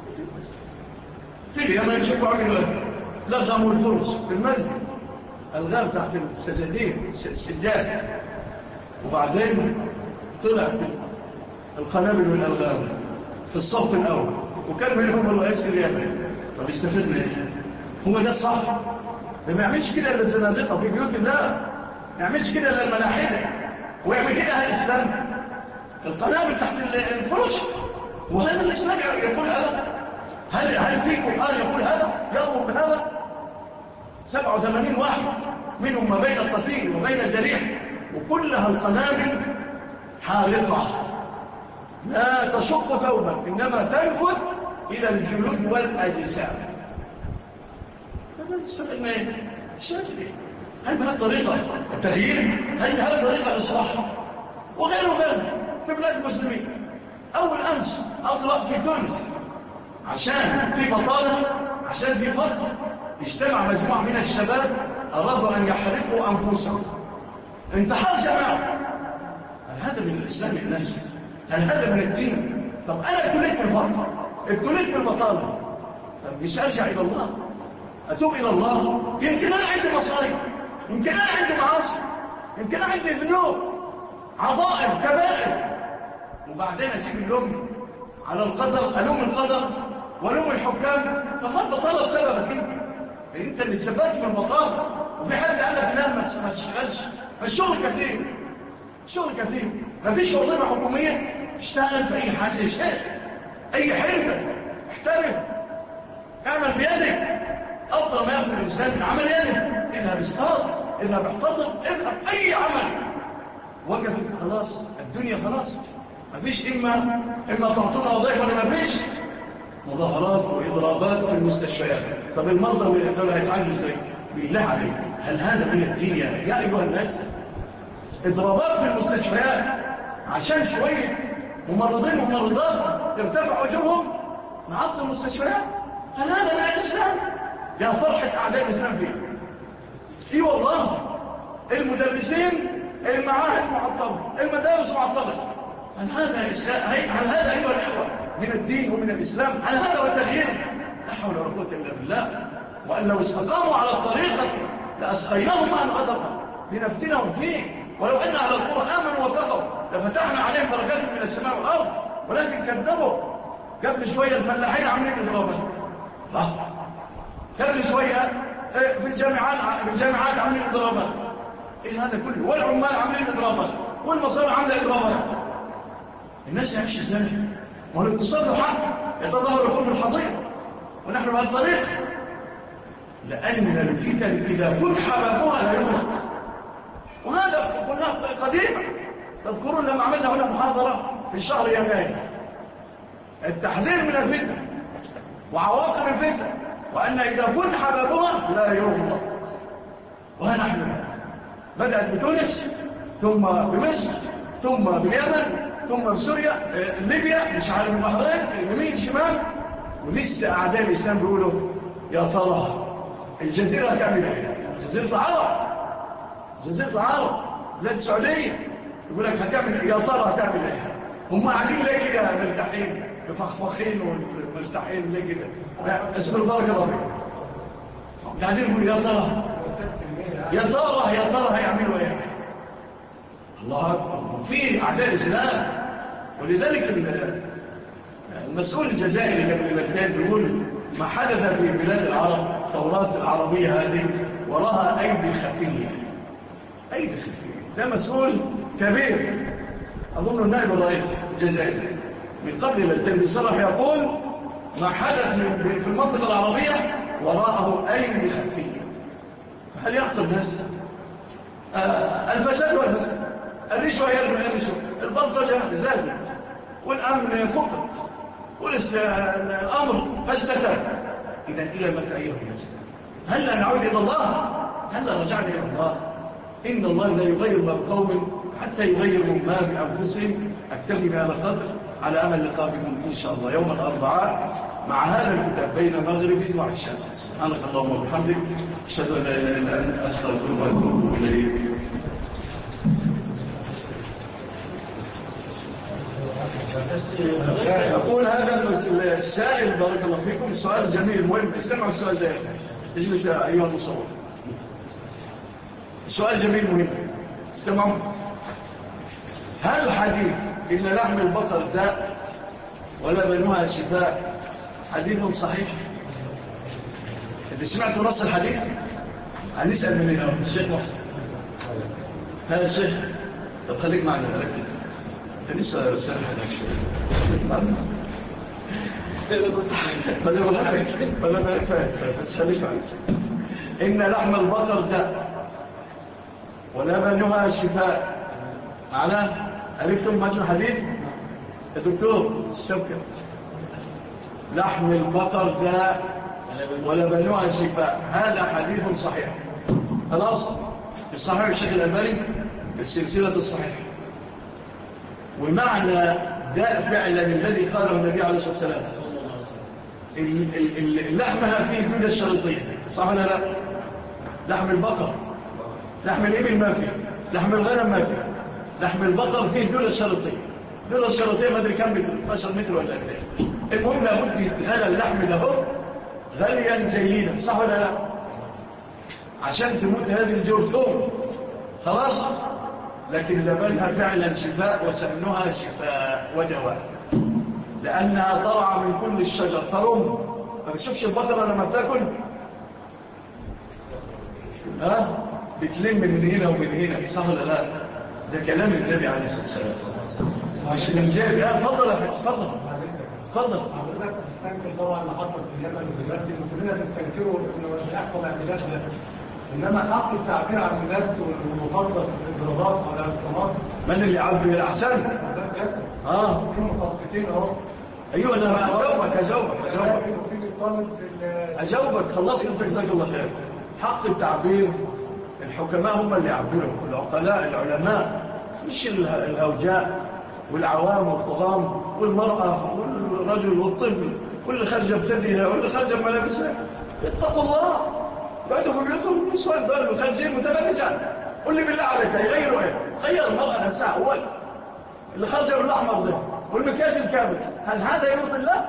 تيجي لما يشوفوا عملوا لغموا الفرس في المسجد، الغام تحت السجادين السجاد، وبعدين طلع القنابل والألغام في الصف الأول، وكان منهم الرئيس اليمني. طب استفدنا ايه؟ هو ده الصح؟ ده ما يعملش كده الا الزنادقه في بيوت الله، ما يعملش كده الا الملاحده، ويعمل كده اهل الاسلام القنابل تحت الفرش. وهذا الاسلام يقول هذا؟ هل في قرآن يقول هذا؟ يأمر بهذا؟ 87 واحد منهم ما بين القتيل وبين الجريح، وكلها القنابل حارقة لا تشق ثوبا إنما تنفذ إلى الجلود والأجسام. هذا السؤال الشافعي، هل بهذه الطريقة التغيير؟ هل بهذه الطريقة الإصلاح؟ وغيره في بلاد المسلمين. أول أمس أطلق في تونس عشان في بطالة، عشان في فقر، اجتمع مجموعة من الشباب أرادوا أن يحرقوا أنفسهم، انتحار جماعة. هذا من الإسلام الناس؟ هل هذا من الدين؟ طب أنا ابتليت بالفقر، ابتليت بالبطالة، طب مش أرجع إلى الله، أتوب إلى الله؟ يمكن أنا عندي مصاري، يمكن أنا عندي معاصي، يمكن أنا عندي ذنوب، عظائم، كبائر، وبعدين أجيب اللوم على القدر، ألوم القدر ولوم الحكام. طب ما انت طلب سببك انت اللي سببت في المطار. وفي حد قال لك لا ما تشتغلش. فالشغل كثير، شغل كثير. ما فيش وظيفه حكوميه اشتغل في اي حاجه، شيء اي حرفه احترف، اعمل بيدك. افضل ما ياخذ الانسان عمل يدك. اذهب اصطاد، اذهب احتضن، اذهب اي عمل. وقفت خلاص الدنيا، خلاص ما فيش. اما تعطونا وظيفه ولا ما فيش. مظاهرات واضرابات في المستشفيات. طب المرضى والدول هيتعالجوا ازاي؟ بالله عليك، هل هذا من الدين يا ايها الناس؟ اضرابات في المستشفيات عشان شويه ممرضين وممرضات ترتفع وجوههم نعطل المستشفيات. هل هذا من الاسلام؟ يا فرحه اعداء الاسلام فيه. اي والله، المدرسين المعاهد معطله، المدارس معطله. هل هذا اسلام؟ هل هذا ايها الاخوه من الدين ومن الاسلام؟ هل هذا هو التغيير؟ لا حول ولا قوه الا بالله. وان لو استقاموا على الطريقه لاسقيناهم ماء غدقا لنفتنهم فيه. ولو ان اهل القرى امنوا واتقوا لفتحنا عليهم درجات من السماء والارض، ولكن كذبوا. قبل شويه الفلاحين عاملين اضرابات، قبل شويه في الجامعات عاملين اضرابات. ايه هذا كله؟ والعمال عاملين اضرابات، والمصانع عامله اضرابات. الناس يعيش ازاي؟ والاقتصاد له حق يتظاهر يكون في الحضيض، ونحن بهذا الطريق. لأن الفتن إذا فتح بابها لا يغلق. وهذا قلنا قديما. تذكرون لما عملنا هنا محاضرة في شهر يناير، التحذير من الفتن وعواقب الفتن، وأن إذا فتح بابها لا يغلق. ونحن بدأت بتونس، ثم بمصر، ثم باليمن، ثم بسوريا، ليبيا، مش عارف البحرين، يمين شمال. ولسه أعداء الإسلام بيقولوا يا ترى الجزيرة هتعمل ايه؟ جزيرة العرب، جزيرة العرب بلاد السعودية، يقول لك هتعمل ايه؟ يا ترى هتعمل ايه؟ هم قاعدين ليه كده مرتاحين، مفخفخين ومرتاحين ليه كده؟ اسم البركة ربي قاعدين يقول يا ترى يا ترى هيعملوا ايه؟ الله أكبر. في أعداء الإسلام. ولذلك المسؤول الجزائري قبل بغداد يقول ما حدث في بلاد العرب الثورات العربية هذه وراها أيدي خفية. أيدي خفية. ده مسؤول كبير، أظن النائب الرئيس الجزائري من قبل التنبيه صرح يقول ما حدث في المنطقة العربية وراءه أيدي خفية. هل يعقل الناس؟ الفساد والفساد، الرشوة هي الرشوة، البلطجة زادت، والأمن فقط، والأمر فاستتر. إذا إلى متى أيها الناس؟ هل لا نعود إلى الله؟ هل لا رجعنا إلى الله؟ إن الله لا يغير ما بقوم حتى يغيروا ما بأنفسهم. أكتفي بهذا القدر على أمل لقاءكم إن شاء الله يوم الأربعاء مع هذا الكتاب بين المغرب وعشاء. سبحانك اللهم وبحمدك، أشهد أن لا إله إلا أنت، أستغفرك وأتوب إليك. أقول هذا السائل بارك الله فيكم السؤال جميل مهم. استمعوا السؤال ده، اجلس أيها المصور. السؤال جميل مهم، استمعوا. هل حديث إن لحم البقر داء ولبنها شفاء حديث صحيح؟ إذا سمعتوا نص الحديث هنسأل من هنا الشيخ محسن. هذا الشيخ، طب خليك معنا ركز، انت لسه سامح هناك شوية ولا ما فاهم، بس خليك معنا. إن لحم البقر داء ولبنها شفاء. معناه عرفتم معنى الحديث يا دكتور الشبكة؟ لحم البقر داء ولبنها شفاء، هذا حديث صحيح. خلاص في الصحيح الشيخ الألباني بالسلسلة الصحيح. ومعنى داء فعلا الذي قاله النبي عليه الصلاة والسلام لحمها فيه دون الشرطين، صح ولا لا؟ لحم البقر، لحم الإبل ما فيه، لحم الغنم ما فيه، لحم البقر فيه دون الشرطين. دون الشرطين ما ادري كم متر، 12 متر ولا ايه. المهم لابد يتغلى اللحم ده غليا جيدا، صح ولا لا؟ عشان تموت هذه الجرثوم. خلاص. لكن لبنها فعلا شفاء وسمنها شفاء ودواء. لأنها طلع من كل الشجر ترم. ما بتشوفش البقرة لما بتاكل بتلم من هنا ومن هنا، صح ولا لا؟ ده كلام النبي عليه الصلاة والسلام مش من جاب. اتفضل يا حاج، اتفضل اتفضل.
حضرتك تستنكر طبعا اللي حصل في اليمن ودلوقتي كلنا تستنكروا انه مش هيحصل اعتداء ده، انما حق التعبير عن الناس والمفضل في الاضرابات على الاضطراب
من اللي يعبر الاحسن؟
في مخططين اهو.
ايوه انا اجاوبك خلصت انت، جزاك الله خير. حق التعبير الحكماء هم اللي يعبروا، العقلاء العلماء، مش الهوجاء والعوام والطغام والمرأة والرجل والطفل واللي خرج بثديها واللي خرج بملابسها. اتقوا الله، بعدوا في بيوتهم النسوان دول وخارجين متبرجا. قل لي بالله عليك يغيروا ايه؟ غير المرأة نفسها اول اللي خرج بالاحمر ده والمكياج الكامل، هل هذا يرضي الله؟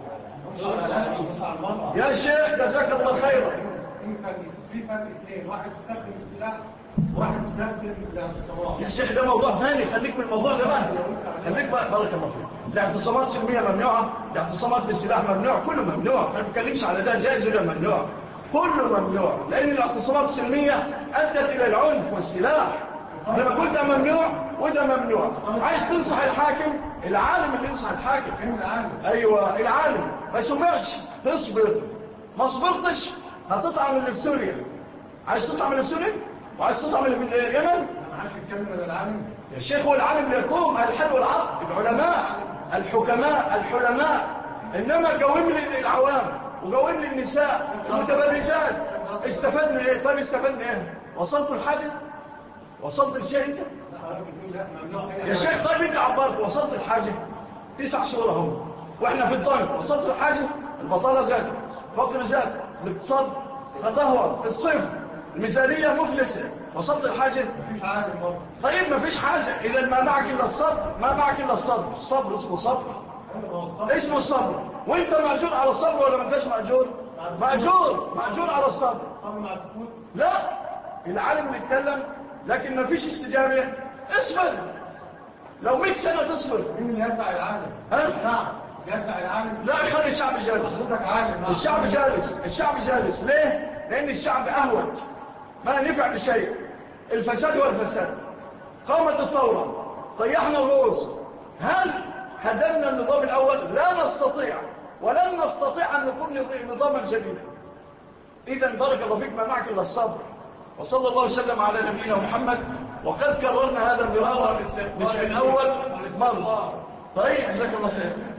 يا شيخ جزاك الله خيرا.
في فرق اثنين، واحد يستخدم السلاح وواحد يستخدم الاعتصامات.
يا شيخ ده موضوع ثاني، خليك في الموضوع ده بقى، خليك بقى. بارك الله فيك. الاعتصامات سلمية ممنوعة، الاعتصامات بالسلاح ممنوع، كله ممنوع. ما بنتكلمش على ده جائز ولا ممنوع، كله ممنوع، لأن الاعتصامات السلمية أدت إلى العنف والسلاح. لما كنت ممنوع وده ممنوع. عايز تنصح الحاكم، العالم اللي ينصح الحاكم. أيوة العالم. ما يسمعش تصبر، ما صبرتش هتطعم اللي في سوريا. عايز تطعم اللي في سوريا وعايز تطعم اللي في اليمن.
ما عادش يتكلم عن العالم
يا شيخ، هو العالم ليقوم الحل والعقد، العلماء الحكماء الحلماء. إنما قوم لي العوام وقوم لي النساء المتبرجات. استفدنا ايه؟ طيب استفدنا ايه؟ وصلت الحاجة؟ وصلت الشيء انت؟ يا شيخ طيب انت عبرت، وصلت الحاجة؟ 9 شهور هم واحنا في الضنك. وصلت الحاجة؟ البطالة زادت، فقر زاد، الاقتصاد تدهور، الصفر، الميزانية مفلسة. وصلت الحاجة؟ طيب ما فيش حاجة. إذا ما معك إلا الصبر، ما معك إلا الصبر. الصبر اسمه صبر، اسمه الصبر. وانت مأجور على الصبر ولا ما انتش مأجور؟ مأجور على الصبر. لا، العالم بيتكلم لكن ما فيش استجابة. اصبر لو 100 سنة تصبر.
مين اللي يدفع العالم؟
نعم
يدفع العالم.
لا، يخلي الشعب جالس. الشعب جالس، الشعب جالس. ليه؟ لأن الشعب أهوج، ما نفع بشيء. الفساد والفساد، قامت الثورة، طيحنا الرؤوس. هل هدمنا النظام الأول؟ لا نستطيع، ولن نستطيع أن نكون نظاما جديدا. إذن بارك الله فيك، ما معك إلا الصبر. وصلى الله وسلم على نبينا محمد. وقد كررنا هذا مرارا مش من أول مرة. طيب جزاك الله خير.